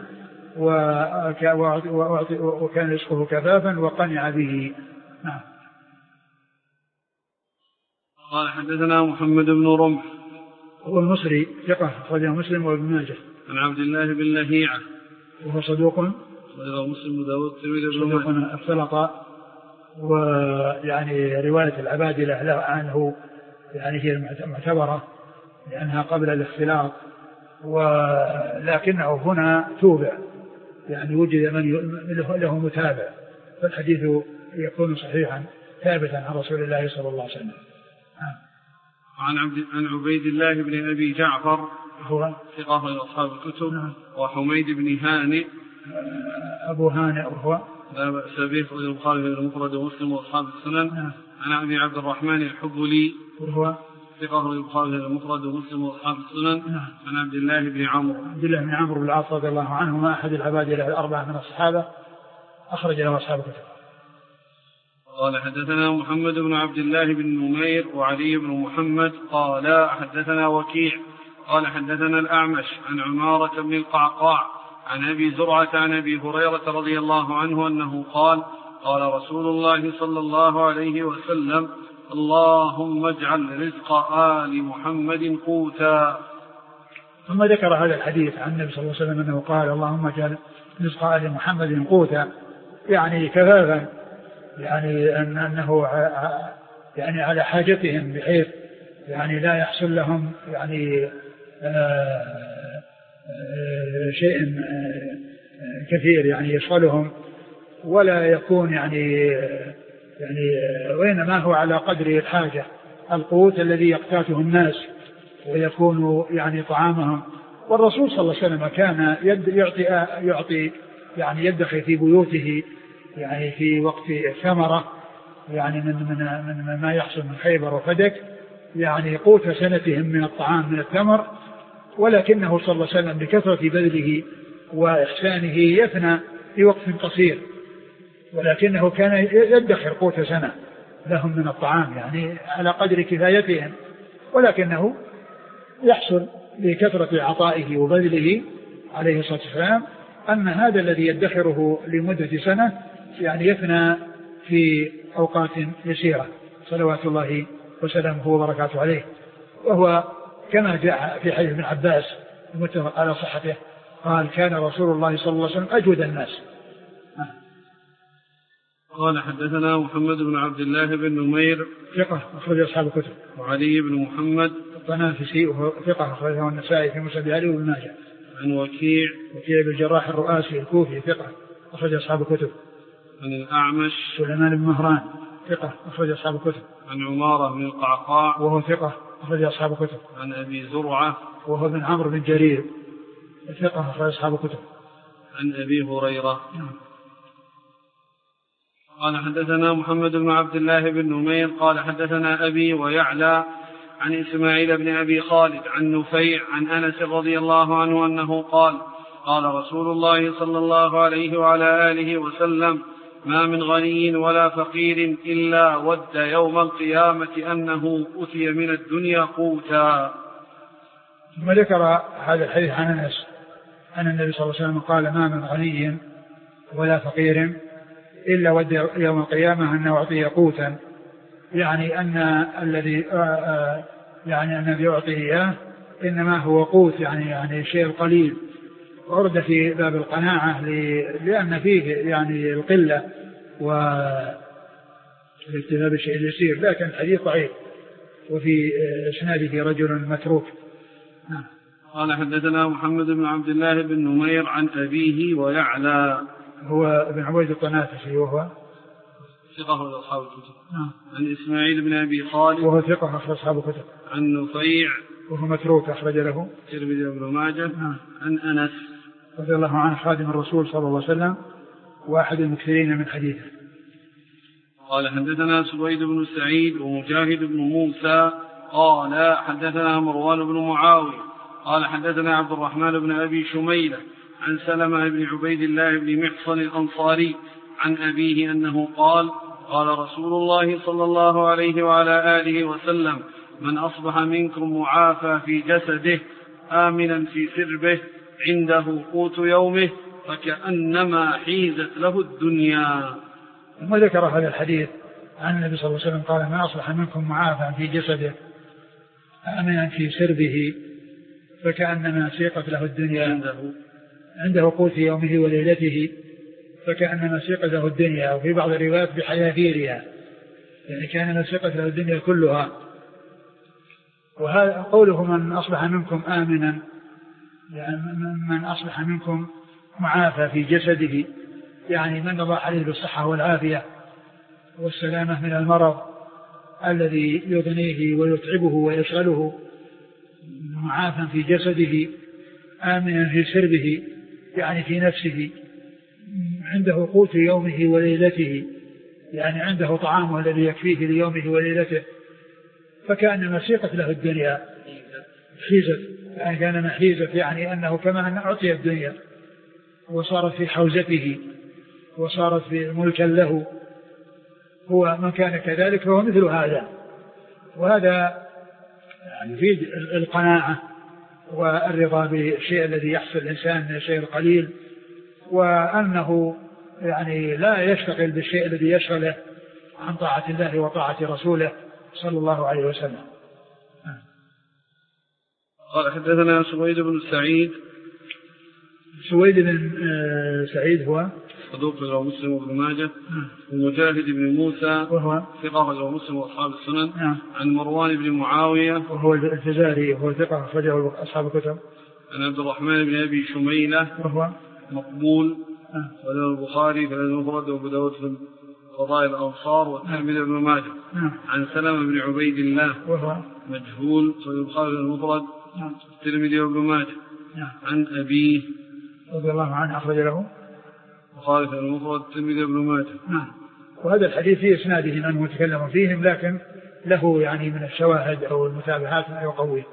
وكان رزقه كفافا وقنع به. قال: حدثنا محمد بن رمح هو المصري ثقة أخرجه مسلم وابن ماجه. عن عبد الله بن لهيعة وهو صدوق مسلم وداود صدوق اختلط، ويعني رواية العبادلة له عنه يعني هي معتبرة لأنها قبل الاختلاط، ولكنه هنا توبع، يعني وجد من له متابع، فالحديث يكون صحيحا ثابتا عن رسول الله صلى الله عليه وسلم. عن عبيد الله بن أبي جعفر هو ثقة من أصحاب الكتب. وحميد بن هانئ أبو هانئ وهو لا بأس به أخرجه البخاري في المفرد ومسلم وأصحاب السنن. عن أبي عبد الرحمن الحبلي وهو ثقة من البخاري في المفرد ومسلم وأصحاب السنن. عن عبد الله بن عمرو بن العاص رضي الله عنهما أحد العباد الأربعة من الصحابة، أخرج له أصحاب الكتب. قال حدثنا محمد بن عبد الله بن نمير وعلي بن محمد قال حدثنا وكيع قال حدثنا الأعمش عن عمارة بن القعقاع عن أبي زرعة عن أبي هريرة رضي الله عنه أنه قال قال رسول الله صلى الله عليه وسلم اللهم اجعل رزق آل محمد قوتا. ثم ذكر هذا الحديث عن النبي صلى الله عليه وسلم أنه قال اللهم اجعل رزق آل محمد قوتا، يعني كفافا، يعني أنه يعني على حاجتهم، بحيث يعني لا يحصل لهم يعني شيء كثير يعني يشغلهم، ولا يكون يعني وإنما هو على قدر الحاجة، القوت الذي يقتاته الناس ويكون يعني طعامهم. والرسول صلى الله عليه وسلم كان يعطي يعني يدخر في بيوته يعني في وقت ثمرة يعني من ما يحصل من خيبر وفدك، يعني قوت سنتهم من الطعام من التمر، ولكنه صلى الله عليه وسلم بكثرة بذله وإحسانه يفنى في وقت قصير، ولكنه كان يدخر قوت سنة لهم من الطعام يعني على قدر كفايتهم، ولكنه يحصل بكثرة عطائه وبذله عليه الصلاة والسلام أن هذا الذي يدخره لمدة سنة يعني يفنى في أوقات يسيرة صلوات الله وسلامه وبركاته عليه. وهو كما جاء في حديث ابن عباس المتفق على صحته قال كان رسول الله صلى الله عليه وسلم أجود الناس. قال حدثنا محمد بن عبد الله بن نمير ثقة أخرج أصحاب الكتب. وعلي بن محمد الطنافسي وهو ثقة أخرجه النسائي في مسند علي وابن ماجه. عن وكيع بن الجراح الرؤاسي الكوفي ثقة أخرج أصحاب الكتب. عن الأعمش سليمان بن مهران ثقة أخرج أصحاب الكتب. عن عمارة بن القعقاع وهو ثقة أخرج أصحاب الكتب. عن أبي زرعة وهو بن عمرو بن جرير ثقة أخرج أصحاب الكتب. عن أبي هريرة. قال حدثنا محمد بن عبد الله بن نمير قال حدثنا أبي ويعلى عن إسماعيل بن أبي خالد عن نفيع عن أنس رضي الله عنه أنه قال قال رسول الله صلى الله عليه وعلى آله وسلم ما من غني ولا فقير إلا ود يوم القيامة أنه أتي من الدنيا قوتا. ثم ذكر هذا الحديث عن أنس أن النبي صلى الله عليه وسلم قال ما من غني ولا فقير إلا ود يوم القيامة أنه أعطيه قوتا، يعني أن الذي يعني الذي يعطيه إياه إنما هو قوت يعني الشيء القليل. ورد في باب القناعة لأن فيه يعني القلة والاكتفاء بالشيء اليسير، لكن الحديث ضعيف وفي إسناده رجل متروك. قال حدثنا محمد بن عبد الله بن نمير عن أبيه ويعلى هو ابن عبيد الطنافسي وهو ثقة من أصحاب الكتب. عن إسماعيل بن أبي خالد وهو ثقة أخرج أصحاب الكتب. عن نفيع وهو متروك أخرج له الترمذي وابن ماجه. عن أنس رضي الله عنه خادم الرسول صلى الله عليه وسلم واحد المكثرين من حديثه. قال حدثنا سويد بن سعيد ومجاهد بن موسى قال حدثنا مروان بن معاوية قال حدثنا عبد الرحمن بن أبي شميلة عن سلمة بن عبيد الله بن محصن الأنصاري عن أبيه أنه قال قال رسول الله صلى الله عليه وعلى آله وسلم من أصبح منكم معافى في جسده آمنا في سربه عنده قوت يومه فكأنما حيزت له الدنيا. ثم ذكر هذا الحديث عن النبي صلى الله عليه وسلم قال من أصبح منكم معافى في جسده آمنا في سربه فكأنما سيقت له الدنيا، عنده قوت يومه وليلته فكأنما سيقت له الدنيا، وفي بعض الروايات بحذافيرها يعني كأنما سيقت له الدنيا كلها. وهذا قوله من أصبح منكم آمنا يعني من أصبح منكم معافى في جسده، يعني من الله عليه بالصحة والعافية والسلامة من المرض الذي يضنيه ويتعبه ويشغله، معافى في جسده آمنا في سربه، يعني في نفسه، عنده قوت يومه وليلته، يعني عنده طعامه الذي يكفيه ليومه وليلته، فكأنما سيقت له الدنيا حيزت، يعني كان حيزت، يعني أنه كما أن أعطي الدنيا وصارت في حوزته وصارت في ملكا له. هو من كان كذلك فهو مثل هذا. وهذا يعني يفيد القناعة والرضا بالشيء الذي يحصل الإنسان من الشيء القليل، وأنه يعني لا يشتغل بالشيء الذي يشغله عن طاعة الله وطاعة رسوله صلى الله عليه وسلم. قال حدثنا سويد بن سعيد. سويد بن سعيد هو صدوق له مسلم وابن ماجه. ومجاهد بن موسى وهو ثقة له مسلم وأصحاب السنن. عن مروان بن معاوية وهو الفزاري وهو ثقة أخرجه أصحاب الكتب. عن عبد الرحمن بن أبي شميلة وهو مقبول وله البخاري في المفرد وأبو داود في فضائل الأنصار والترمذي بن ماجه. عن سلمة بن عبيد الله وهو مجهول في البخاري المفرد والترمذي بن ماجه. عن أبيه رضي الله عنه أخرج له البخاري في المفرد والترمذي بن ماجه. وهذا الحديث في إسناده من متكلم فيهم، لكن له يعني من الشواهد أو المتابعات ما يقويه.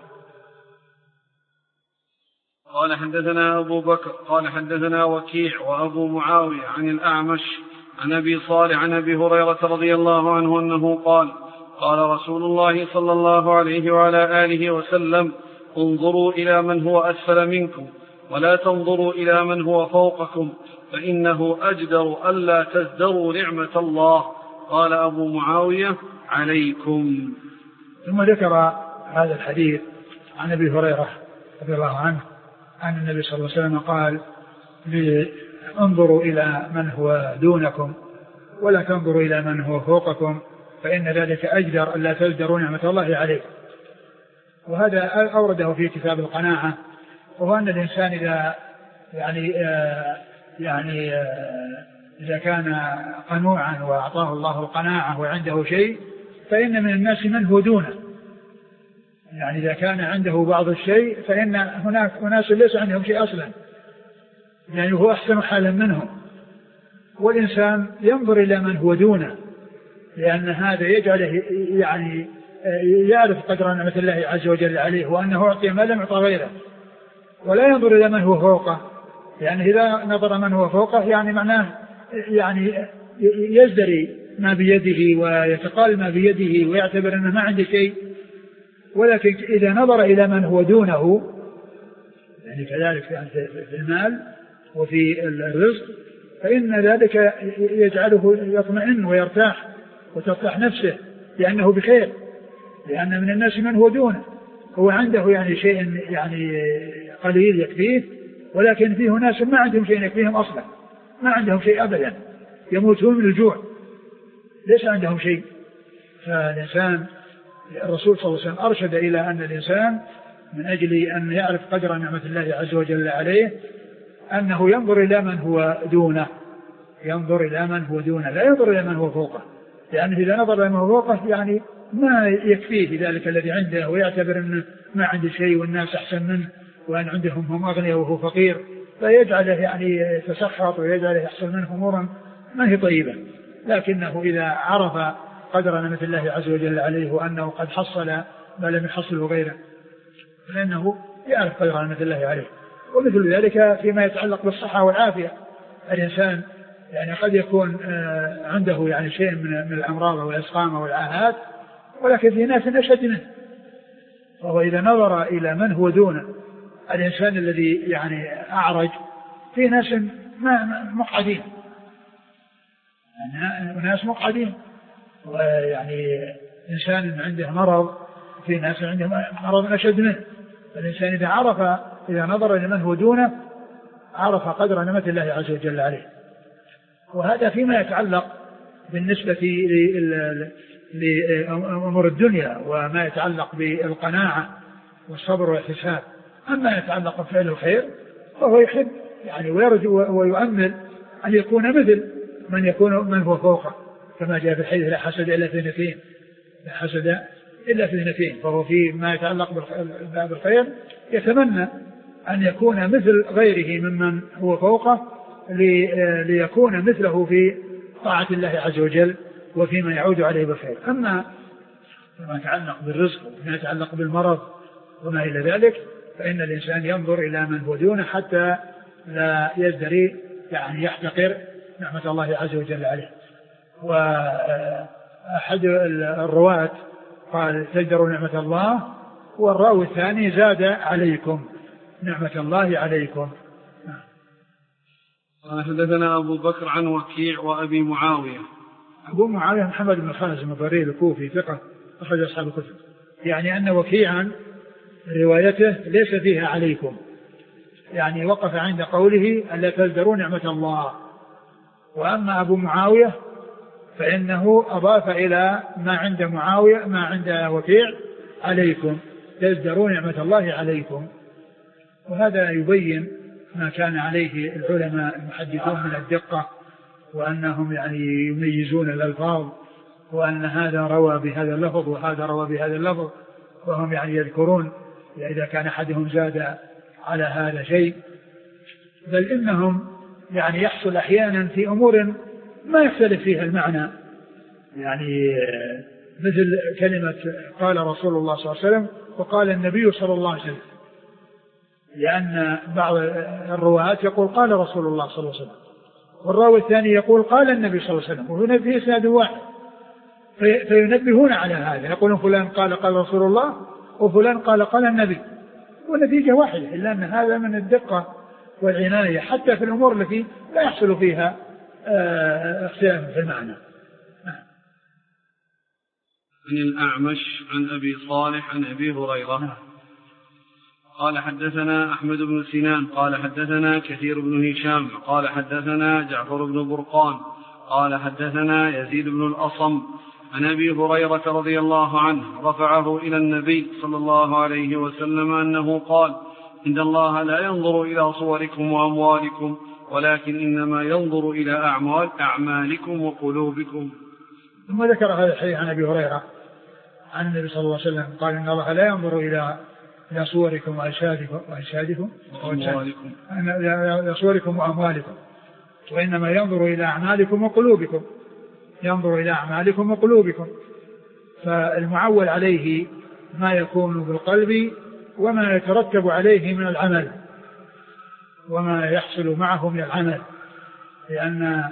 قال حدثنا أبو بكر قال حدثنا وكيع وأبو معاوية عن الأعمش عن أبي صالح عن أبي هريرة رضي الله عنه أنه قال قال رسول الله صلى الله عليه وعلى آله وسلم انظروا إلى من هو أسفل منكم ولا تنظروا إلى من هو فوقكم فإنه أجدر ألا تزدروا نعمة الله. قال أبو معاوية عليكم. ثم ذكر هذا الحديث عن أبي هريرة رضي الله عنه أن النبي صلى الله عليه وسلم قال انظروا إلى من هو دونكم ولا تنظروا إلى من هو فوقكم فإن ذلك أجدر ألا تزدروا نعمة الله عليكم. وهذا أورده في كتاب القناعة، وهو أن الإنسان إذا إذا كان قنوعا وأعطاه الله القناعة وعنده شيء فإن من الناس من هو دونه، يعني إذا كان عنده بعض الشيء فإن هناك أناس ليس عندهم شيء أصلا، يعني هو أحسن حالا منهم. والإنسان ينظر إلى من هو دونه، لأن هذا يجعله يعني يعرف قدر نعمة الله عز وجل عليه وأنه أعطي ما لم يعطى غيره، ولا ينظر إلى من هو فوقه، يعني إذا نظر من هو فوقه يعني معناه يعني يزدري ما بيده ويتقال ما بيده ويعتبر أنه ما عنده شيء. ولكن إذا نظر إلى من هو دونه، يعني كذلك يعني في المال وفي الرزق، فإن ذلك يجعله يطمئن ويرتاح وترتاح نفسه لأنه بخير، لأن من الناس من هو دونه، هو عنده يعني شيء يعني قليل يكفيه، ولكن فيه ناس ما عندهم شيء يكفيهم أصلا، ما عندهم شيء أبدا، يموتون من الجوع، ليس عندهم شيء. فالإنسان الرسول صلى الله عليه وسلم أرشد إلى أن الإنسان من أجل أن يعرف قدر نعمة الله عز وجل عليه أنه ينظر إلى من هو دونه، ينظر إلى من هو دونه لا ينظر إلى من هو فوقه، لأنه إذا نظر إلى من هو فوقه يعني ما يكفيه ذلك الذي عنده ويعتبر أنه ما عنده شيء والناس أحسن منه وأن عندهم هم أغنياء وهو فقير، فيجعله يعني يتسخط ويجعله يحصل منه أمورا ما هي طيبة. لكنه إذا عرف قدر نعمة الله عز وجل عليه وأنه قد حصل ما لم يحصله غيره فإنه يعرف قدر نعمة الله عليه. ومثل ذلك فيما يتعلق بالصحة والعافية، الإنسان يعني قد يكون عنده يعني شيء من الأمراض والأسقام والعاهات، ولكن في ناس أشد منه، وهو إذا نظر إلى من هو دونه، الإنسان الذي يعني أعرج، في ناس مقعدين، يعني ناس مقعدين، ويعني إنسان عنده مرض، في ناس عندهم مرض أشد منه. فالإنسان إذا نظر إلى من هو دونه عرف قدر نعمة الله عز وجل عليه. وهذا فيما يتعلق بالنسبة لأمور الدنيا وما يتعلق بالقناعة والصبر والاحتساب. أما يتعلق بفعل الخير فهو يحب يعني ويرجو ويؤمل أن يكون مثل من هو فوقه، كما جاء في الحديث لا حسد إلا في اثنتين، لا حسد إلا في اثنتين. فهو في ما يتعلق بالخير يتمنى أن يكون مثل غيره ممن هو فوقه ليكون مثله في طاعة الله عز وجل وفيما يعود عليه بالخير. أما ما يتعلق بالرزق وما يتعلق بالمرض وما إلى ذلك فإن الإنسان ينظر إلى من هو دونه حتى لا يزدري يعني يحتقر نعمة الله عز وجل عليه. وأحد الرواة قال تجدروا نعمة الله، والراوي الثاني زاد عليكم نعمة الله عليكم. قال حدثنا أبو بكر عن وكيع وأبي معاوية. أبو معاوية محمد بن خازم الضرير الكوفي ثقة أخرج أصحاب الكتب، يعني أن وكيعا روايته ليس فيها عليكم، يعني وقف عند قوله ألا تزدروا نعمة الله. وأما أبو معاوية فإنه أضاف إلى ما عند معاوية ما عند وكيع عليكم، تزدروا نعمة الله عليكم. وهذا يبين ما كان عليه العلماء المحدثون من الدقة، وأنهم يعني يميزون الألفاظ، وأن هذا روى بهذا اللفظ وهذا روى بهذا اللفظ، وهم يعني يذكرون إذا كان أحدهم زاد على هذا شيء، بل إنهم يعني يحصل أحيانا في أمور ما يختلف فيها المعنى، يعني مثل كلمة قال رسول الله صلى الله عليه وسلم وقال النبي صلى الله عليه وسلم، لأن بعض الرواة يقول قال رسول الله صلى الله عليه وسلم، والراوي الثاني يقول قال النبي صلى الله عليه وسلم، وهنا فيه إسناد واحد، فينبهون على هذا، يقولون فلان قال رسول الله وفلان قال النبي، والنتيجة واحدة، إلا أن هذا من الدقة والعناية حتى في الأمور التي لا يحصل فيها اختلاف في المعنى. عن الأعمش عن أبي صالح عن أبي هريرة قال حدثنا أحمد بن سنان قال حدثنا كثير بن هشام قال حدثنا جعفر بن برقان قال حدثنا يزيد بن الأصم عن أبي هريرة رضي الله عنه رفعه إلى النبي صلى الله عليه وسلم أنه قال إن الله لا ينظر إلى صوركم وأموالكم ولكن إنما ينظر إلى أعمالكم وقلوبكم. ثم ذكر هذا الحديث عن أبي هريرة عن النبي صلى الله عليه وسلم قال إن الله لا ينظر إلى صوركم وصوركم وأموالكم وإنما ينظر إلى أعمالكم وقلوبكم، ينظر إلى أعمالكم وقلوبكم. فالمعول عليه ما يكون بالقلب وما يترتب عليه من العمل وما يحصل معه من العمل، لأن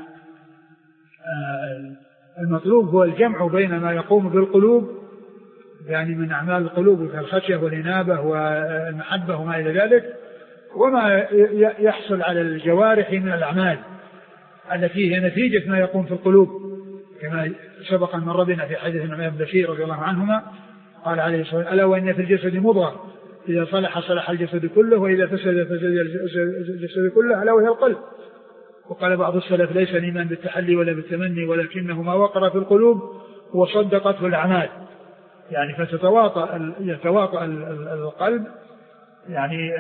المطلوب هو الجمع بين ما يقوم بالقلوب يعني من أعمال القلوب كالخشية والإنابة والمحبة وما إلى ذلك، وما يحصل على الجوارح من الأعمال التي هي نتيجة ما يقوم في القلوب، كما سبق أن مر بنا في حديث النعمان بن بشير رضي الله عنهما قال عليه الصلاة والسلام ألا وإن في الجسد مضغة إذا صلح صلح الجسد كله وإذا فسد فسد الجسد كله ألا وهي القلب. وقال بعض السلف ليس الإيمان بالتحلي ولا بالتمني ولكنه ما وقر في القلوب وصدقته الأعمال، يعني يتواطأ القلب يعني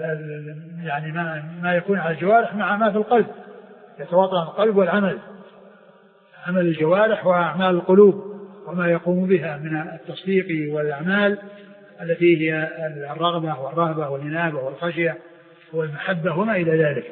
ما يكون على الجوارح مع ما في القلب، يتواطأ القلب والعمل، عمل الجوارح وأعمال القلوب وما يقوم بها من التصديق والأعمال التي هي الرغبة والرهبة والإنابة والخشية والمحبة وما إلى ذلك.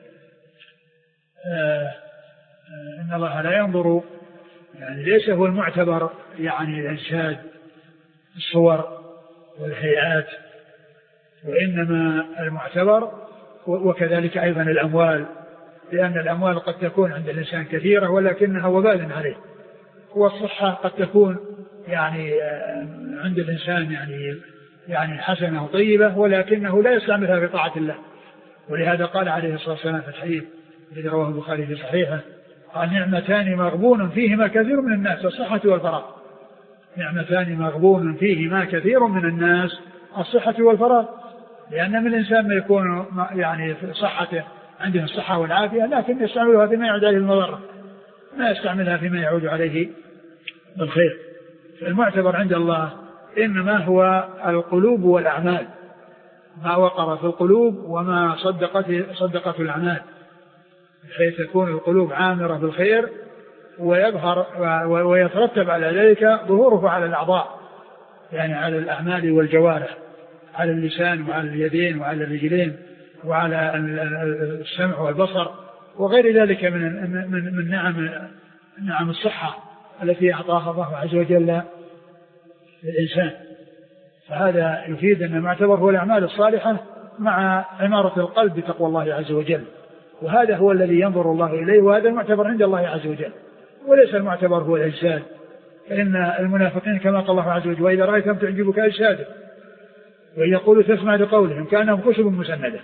إن الله لا ينظر يعني ليس هو المعتبر يعني الأجساد الصور والهيئات، وإنما المعتبر وكذلك أيضا الأموال، لأن الأموال قد تكون عند الإنسان كثيرة ولكنها وبال عليه، والصحة قد تكون يعني عند الإنسان يعني حسنة وطيبة ولكنه لا يستعملها في طاعة الله. ولهذا قال عليه الصلاة والسلام في الحديث الذي رواه البخاري في صحيحه قال نعمتان مغبون فيهما كثير من الناس الصحة والفراغ، نعمتان مغبون فيهما كثير من الناس الصحة والفراغ، لأن من الإنسان ما يكون يعني في صحته عنده الصحة والعافية لكن يستعملها فيما يعود عليه المضرة، ما يستعملها فيما يعود عليه بالخير. المعتبر عند الله إنما هو القلوب والأعمال، ما وقر في القلوب وما صدقت الأعمال، بحيث تكون القلوب عامرة بالخير ويظهر ويترتب على ذلك ظهوره على الأعضاء، يعني على الأعمال والجوارح، على اللسان وعلى اليدين وعلى الرجلين وعلى السمع والبصر وغير ذلك من نعم الصحة التي أعطاها الله عز وجل للإنسان. فهذا يفيد أن المعتبر هو الأعمال الصالحة مع عمارة القلب بتقوى الله عز وجل، وهذا هو الذي ينظر الله إليه، وهذا المعتبر عند الله عز وجل، وليس المعتبر هو الأجساد. فإن المنافقين كما قال الله عز وجل: وإذا رأيتهم تعجبك أجسادهم وإن يقولوا تسمع لقولهم كأنهم خشب مسندة.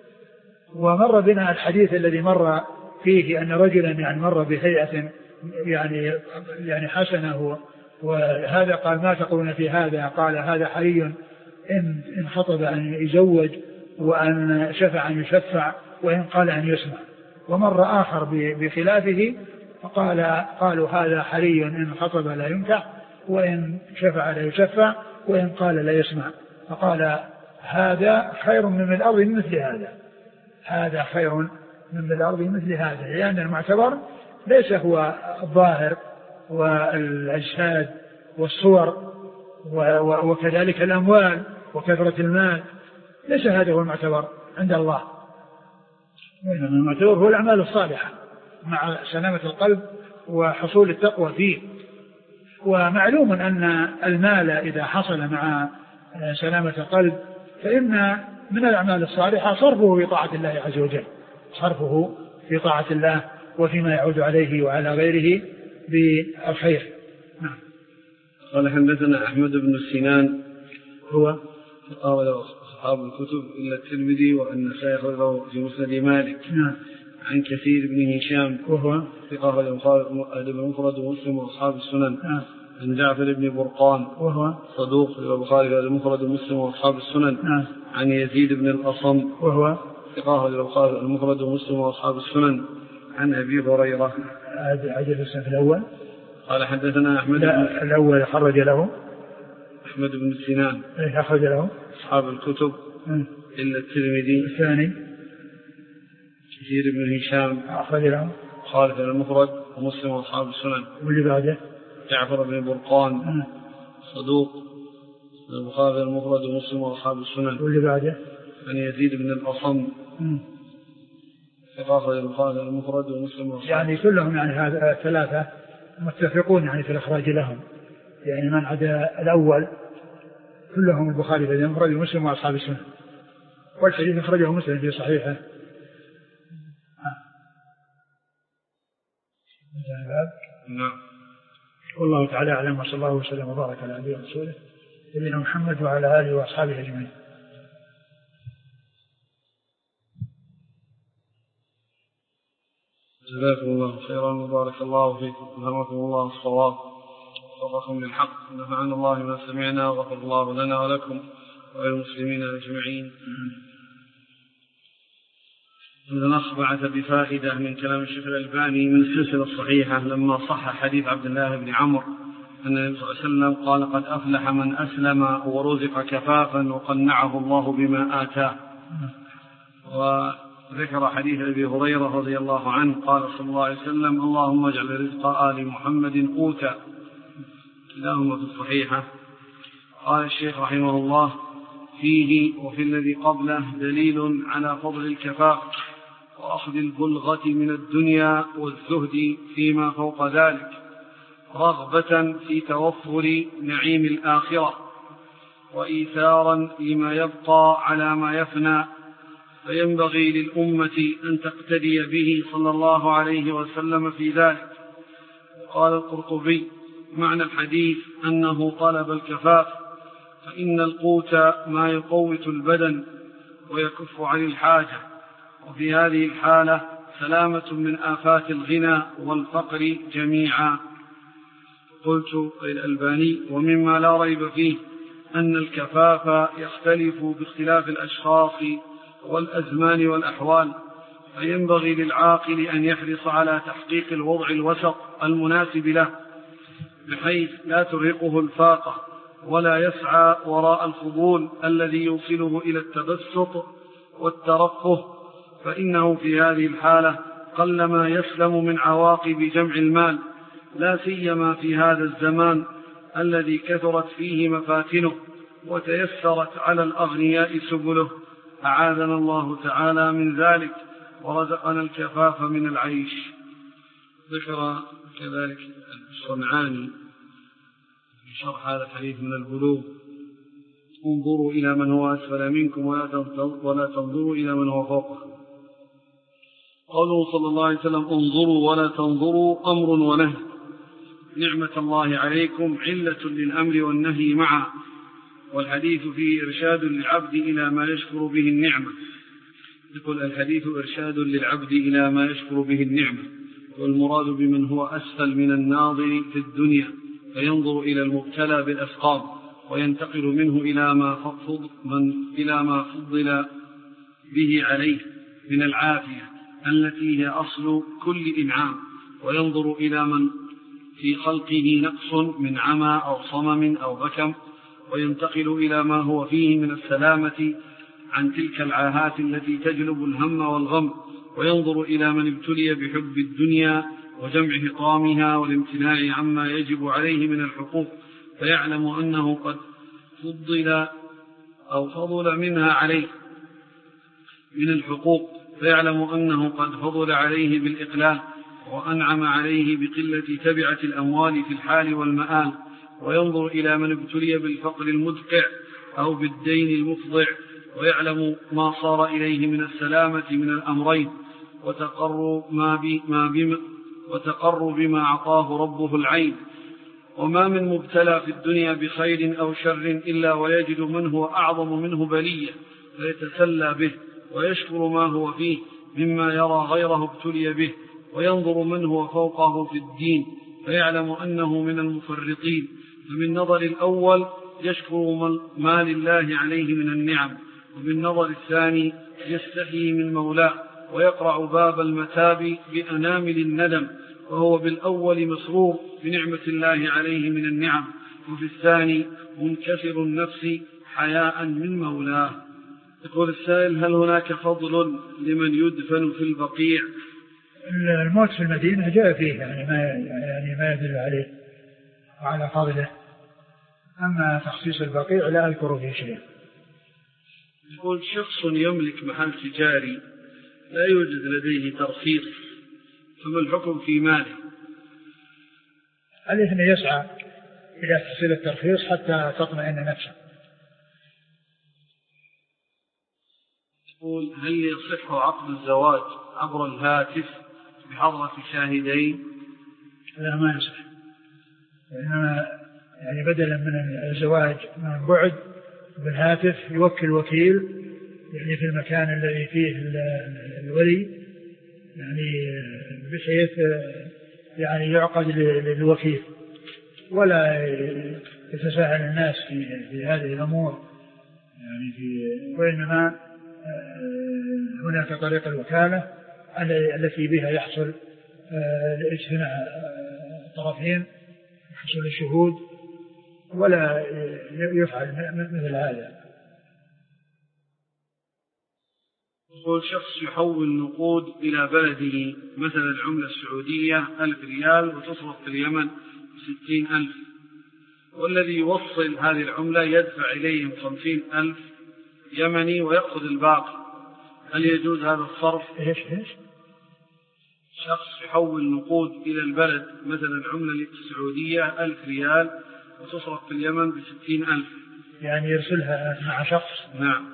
ومر بنا الحديث الذي مر فيه أن رجلا يعني مر بهيئة يعني حسنه، وهذا قال: ما تقولون في هذا؟ قال: هذا حري إن خطب أن يزوج، وأن شفع أن يشفع، وإن قال أن يسمع. ومر آخر بخلافه قالوا: هذا حري إن خطب لا ينكح، وإن شفع لا يشفع، وإن قال لا يسمع. فقال: هذا خير من الأرض مثل هذا، هذا خير من الأرض مثل هذا، لأن المعتبر ليس هو الظاهر والأجساد والصور وكذلك الأموال وكثرة المال، ليس هذا هو المعتبر عند الله. وإنما المعتبر هو الأعمال الصالحة مع سلامة القلب وحصول التقوى فيه. ومعلوم أن المال إذا حصل مع سلامة القلب فإن من الأعمال الصالحة صرفه في طاعة الله عز وجل، صرفه في طاعة الله وفيما يعود عليه وعلى غيره بالخير. نعم. قال: حدثنا أحمد بن سنان هو قال أصحاب الكتب إلا الترمذي والنسائي أخرجه في مسند مالك. نعم. عن كثير بن هشام وهو ثقة أهل المفرد ومسلم وأصحاب السنن. نعم. عن جعفر بن برقان وهو صدوق في البخاري في المفرد ومسلم وأصحاب السنن. نعم. عن يزيد بن الأصم وهو ثقة في البخاري المفرد ومسلم وأصحاب السنن. عن أبي هريرة. عجل السنة الأول. قال: حدثنا أحمد الأول خرج له أحمد بن سنان أخرج له أصحاب الكتب إلا الترمذي. الثاني كثير بن هشام أخرج له خالد المفرد ومسلم وأصحاب السنن. واللي بعده جعفر بن برقان صدوق البخاري المفرد ومسلم وأصحاب السنن. واللي بعده عن يزيد بن الأصم ثقة البخاري المفرد ومسلم وأصحاب يعني كلهم يعني هذا الثلاثة متفقون يعني في الإخراج لهم، يعني من عدا الأول كلهم البخاري في المفرد ومسلم وأصحاب السنن، والحديث أخرجه مسلم في صحيحه. نعم. والله تعالى أعلم، وصلى الله وسلم وبارك على نبينا ورسوله نبينا محمد وعلى آله وأصحابه أجمعين. جزاكم الله خيرا وبارك الله فيكم وفهمكم الله الصواب ووفقكم للحق ونفعنا الله ما سمعنا وغفر الله لنا ولكم وللمسلمين أجمعين. النص بعث بفائدة من كلام الشيخ الألباني من السلسلة الصحيحة لما صح حديث عبد الله بن عمرو أن النبي صلى الله عليه وسلم قال: قد أفلح من أسلم ورزق كفافا وقنعه الله بما آتاه. وذكر حديث أبي هريرة رضي الله عنه قال صلى الله عليه وسلم: اللهم اجعل رزق آل محمد قوتا. كلاهما في الصحيحة. قال الشيخ رحمه الله: فيه وفي الذي قبله دليل على فضل الكفاف وأخذ البلغة من الدنيا والزهد فيما فوق ذلك، رغبة في توفر نعيم الآخرة وإيثارا لما يبقى على ما يفنى. فينبغي للأمة أن تقتدي به صلى الله عليه وسلم في ذلك. قال القرطبي: معنى الحديث أنه طلب الكفاف، فإن القوت ما يقوت البدن ويكف عن الحاجة، وفي هذه الحالة سلامة من آفات الغنى والفقر جميعا. قلت الألباني: ومما لا ريب فيه أن الكفاف يختلف باختلاف الأشخاص والأزمان والأحوال، فينبغي للعاقل أن يحرص على تحقيق الوضع الوسط المناسب له، بحيث لا ترهقه الفاقة ولا يسعى وراء الفضول الذي يوصله إلى التبسط والترفه، فإنه في هذه الحالة قلما يسلم من عواقب جمع المال، لا سيما في هذا الزمان الذي كثرت فيه مفاتنه وتيسرت على الأغنياء سبله. أعاذنا الله تعالى من ذلك ورزقنا الكفاف من العيش. ذكر كذلك الصنعاني في شرح هذا الحديث من البلوغ: انظروا إلى من هو أسفل منكم ولا تنظروا إلى من هو فوقكم. قوله صلى الله عليه وسلم انظروا ولا تنظروا أمر ونهي. نعمة الله عليكم علة للأمر والنهي معا، والحديث فيه إرشاد للعبد إلى ما يشكر به النعمة. يقول الحديث إرشاد للعبد إلى ما يشكر به النعمة، والمراد بمن هو أسفل من الناظر في الدنيا فينظر إلى المبتلى بالأسقام وينتقل منه إلى ما فضل به عليه من العافية التي هي أصل كل إنعام، وينظر إلى من في خلقه نقص من عمى أو صمم أو بكم، وينتقل إلى ما هو فيه من السلامة عن تلك العاهات التي تجلب الهم والغم، وينظر إلى من ابتلي بحب الدنيا وجمع حطامها والامتناع عما يجب عليه من الحقوق، فيعلم أنه قد فضل منها عليه من الحقوق، فيعلم أنه قد فضل عليه بالإقلال وأنعم عليه بقلة تبعة الأموال في الحال والمآل، وينظر إلى من ابتلي بالفقر المدقع أو بالدين المفضع، ويعلم ما صار إليه من السلامة من الأمرين، وتقر بما أعطاه ربه العين. وما من مبتلى في الدنيا بخير أو شر إلا ويجد من هو أعظم منه بلية فيتسلى به ويشكر ما هو فيه مما يرى غيره ابتلي به، وينظر من هو فوقه في الدين فيعلم أنه من المفرطين. فمن نظر الأول يشكر ما لله عليه من النعم، وبالنظر الثاني يستحيي من مولاه ويقرع باب المتاب بأنامل الندم، وهو بالأول مسرور بنعمة الله عليه من النعم، وفي الثاني منكسر النفس حياء من مولاه. يقول السائل: هل هناك فضل لمن يدفن في البقيع؟ الموت في المدينة جاء فيه يعني ما يدل عليه وعلى فضله، أما تخصيص البقيع لا أذكر فيه شيء. يقول: شخص يملك محل تجاري لا يوجد لديه ترخيص، فما الحكم في ماله؟ عليه أن يسعى إلى تحصيل الترخيص حتى تطمئن نفسه. يقول: هل يصح عقد الزواج عبر الهاتف بحضرة شاهدين؟ لا، ما يصح، إنما يعني بدلا من الزواج من بعد بالهاتف يوكل وكيل يعني في المكان الذي فيه الولي، يعني بحيث يعني يعقد للوكيل ولا يتساهل الناس في هذه الأمور يعني وإنما هناك طريق الوكالة التي بها يحصل اجتماع الطرفين وحصول الشهود، ولا يفعل مثل هذا. يقول: شخص يحول نقود إلى بلده مثل العملة السعودية 1000 ريال وتصرف في اليمن 60,000، والذي يوصل هذه العملة يدفع إليهم 50,000 يمني ويأخذ الباقي، هل يجوز هذا الصرف؟ إيش؟ شخص يحول نقود إلى البلد مثل العملة السعودية 1000 ريال وتصرف في اليمن 60,000، يعني يرسلها مع شخص. نعم.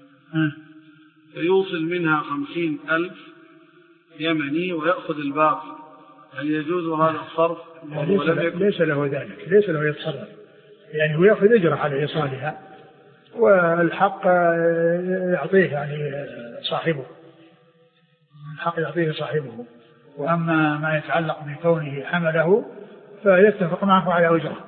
فيوصل منها 50,000 يمني ويأخذ الباقي، هل يجوز هذا الصرف؟ ليس له ذلك، ليس له يتصرف، يعني هو يأخذ أجر على إيصالها والحق يعطيه يعني صاحبه، الحق يعطيه صاحبه، وأما ما يتعلق بكونه حمله فيتفق معه على أجره.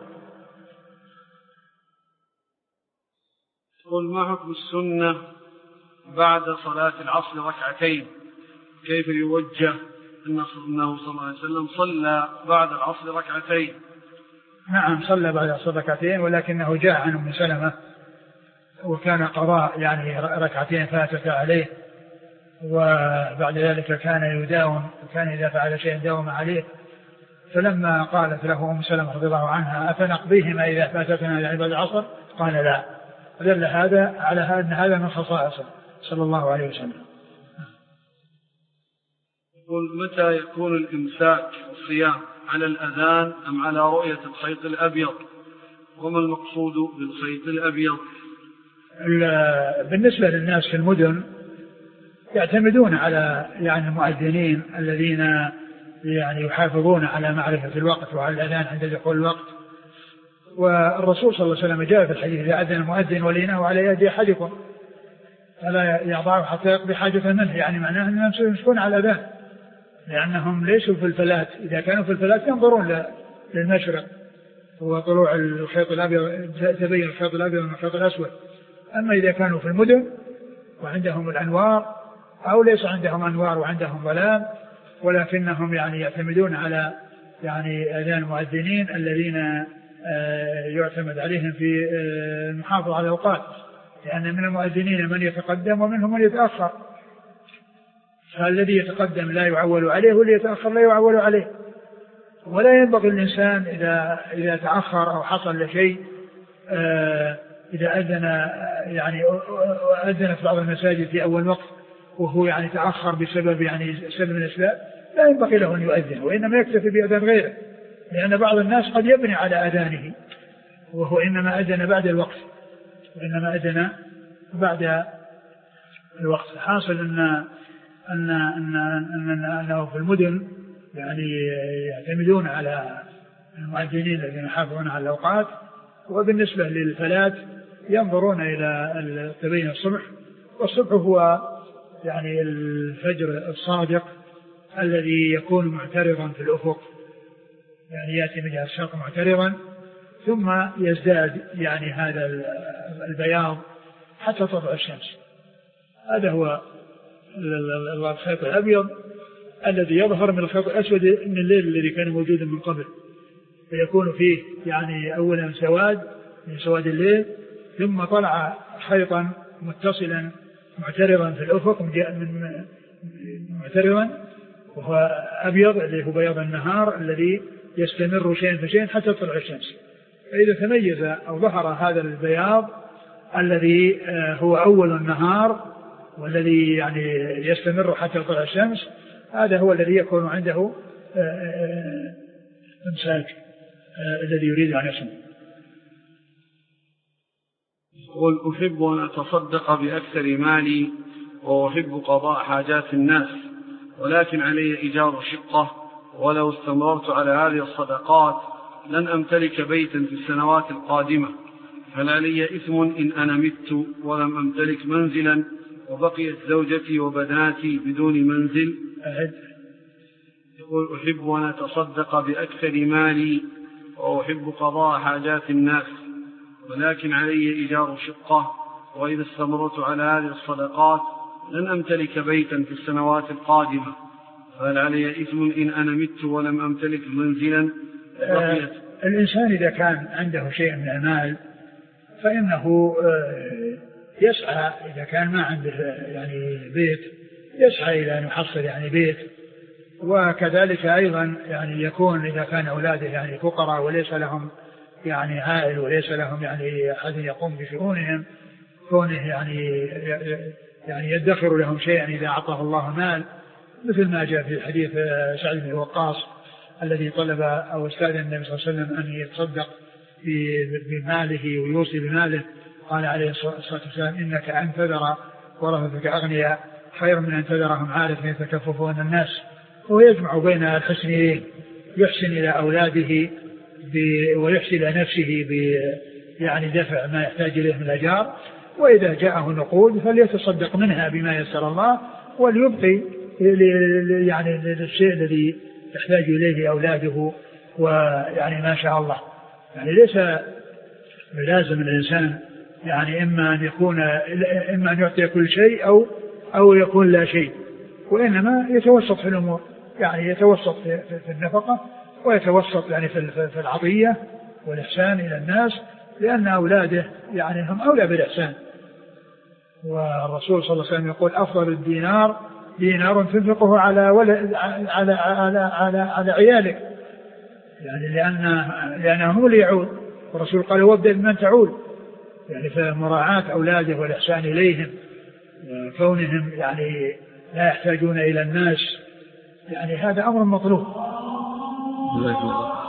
قل: ما حكم السنة بعد صلاة العصر ركعتين؟ كيف يوجه أنه صلى الله عليه وسلم صلى بعد العصر ركعتين؟ نعم صلى بعد الصدقتين، ولكنه جاء عن أم سلمة وكان قضاء يعني ركعتين فاتت عليه، وبعد ذلك كان يداوم، وكان إذا فعل شيء داوم عليه. فلما قالت له أم سلمة رضي الله عنها أفنقضيهما إذا فاتتنا يعني بعد العصر؟ قال لا. فدل هذا على أن هذا من خصائصه صلى الله عليه وسلم. يقول متى يكون الإمساك والصيام على الأذان أم على رؤية الخيط الأبيض؟ وما المقصود بالخيط الأبيض؟ بالنسبة للناس في المدن يعتمدون على يعني المؤذنين الذين يعني يحافظون على معرفة الوقت وعلى الأذان عند دخول الوقت. والرسول صلى الله عليه وسلم جاء في الحديث إذا أذن المؤذن ولينه على يد أحدكم فلا يضعه حتى يقضي حاجة منه، يعني معناه أنهم يمسكون على الأذان لأنهم ليسوا في الفلات. إذا كانوا في الفلات ينظرون للمشرق وطلوع الخيط الأبيض، تبين الخيط الأبيض من الخيط الأسود. أما إذا كانوا في المدن وعندهم الأنوار أو ليس عندهم أنوار وعندهم ظلام، ولكنهم يعني يعتمدون على يعني أذان المؤذنين الذين يعتمد عليهم في المحافظة على الأوقات، لأن من المؤذنين من يتقدم ومنهم من يتأخر، فالذي يتقدم لا يعول عليه والذي يتأخر لا يعول عليه. ولا ينبغي الإنسان إذا تأخر أو حصل لشيء إذا أذن يعني أذن في بعض المساجد في أول وقت وهو يعني تأخر بسبب يعني سبب من الأسباب، لا ينبغي له أن يؤذن، وإنما يكتفي بأذان غيره، لأن بعض الناس قد يبني على أذانه وهو إنما أذن بعد الوقت، وإنما أذن بعد الوقت. حاصل أنه في المدن يعني يعتمدون على المؤذنين الذين يحافظون على الأوقات، وبالنسبة للفلات ينظرون إلى تبين الصبح، والصبح هو يعني الفجر الصادق الذي يكون معترضا في الأفق، يعني يأتي من جهة الشرق معترضا ثم يزداد يعني هذا البياض حتى تطلع الشمس. هذا هو الخيط الأبيض الذي يظهر من الخيط الأسود من الليل الذي كان موجودا من قبل، فيكون فيه يعني أولا سواد من سواد الليل، ثم طلع خيطا متصلا معترضا في الأفق معترضا وهو أبيض اللي هو بياض النهار الذي يستمر شيئا فشيئا حتى تطلع الشمس. فإذا تميز أو ظهر هذا البياض الذي هو أول النهار والذي يعني يستمر حتى تطلع الشمس، هذا هو الذي يكون عنده إمساك الذي يريد أن يصوم. قل أحب أن أتصدق بأكثر مالي وأحب قضاء حاجات الناس، ولكن علي إيجار شقة، ولو استمررت على هذه الصدقات لن أمتلك بيتا في السنوات القادمة، هل علي إثم إن أنا مت ولم أمتلك منزلا وبقيت زوجتي وبناتي بدون منزل؟ يقول أحب أن أتصدق بأكثر مالي وأحب قضاء حاجات الناس، ولكن علي إيجار شقة، وإذا استمرت على هذه الصدقات لن أمتلك بيتا في السنوات القادمة، فهل علي إثم إن أنا مت ولم أمتلك منزلا؟ الإنسان إذا كان عنده شيء من المال فإنه يسعى، إذا كان ما عنده يعني بيت يسعى إلى أن يحصل يعني بيت، وكذلك أيضا يعني يكون إذا كان أولاده يعني فقراء وليس لهم يعني عائل وليس لهم يعني أحد يقوم بشؤونهم، كونه يعني يدخر لهم شيئا إذا أعطاه الله مال، مثل ما جاء في حديث سعد بن وقاص الذي طلب أو استأذن النبي صلى الله عليه وسلم أن يتصدق بماله ويوصي بماله، قال عليه الصلاة والسلام إنك أن تذر ورثتك أغنياء خير من أن تذرهم عالة يتكففون الناس. هو يجمع بين الحسنين، يحسن إلى أولاده ويحسن إلى نفسه يعني دفع ما يحتاج إليه من الأجار، وإذا جاءه نقود فليتصدق منها بما يسر الله، وليبقي يعني للشيء الذي يحتاج إليه أولاده ويعني ما شاء الله. يعني ليس لازم الإنسان يعني إما أن يعطي كل شيء أو يكون لا شيء، وإنما يتوسط في الأمور، يعني يتوسط في النفقة ويتوسط يعني في العطية، والإحسان إلى الناس، لأن أولاده يعني هم أولى بالإحسان. والرسول صلى الله عليه وسلم يقول أفضل الدينار دينار تنفقه على عيالك، يعني لأنه هم اللي يعود. والرسول قال وابدأ بمن تعود، يعني فمراعاة أولاده والإحسان إليهم كونهم يعني لا يحتاجون إلى الناس، يعني هذا أمر مطلوب.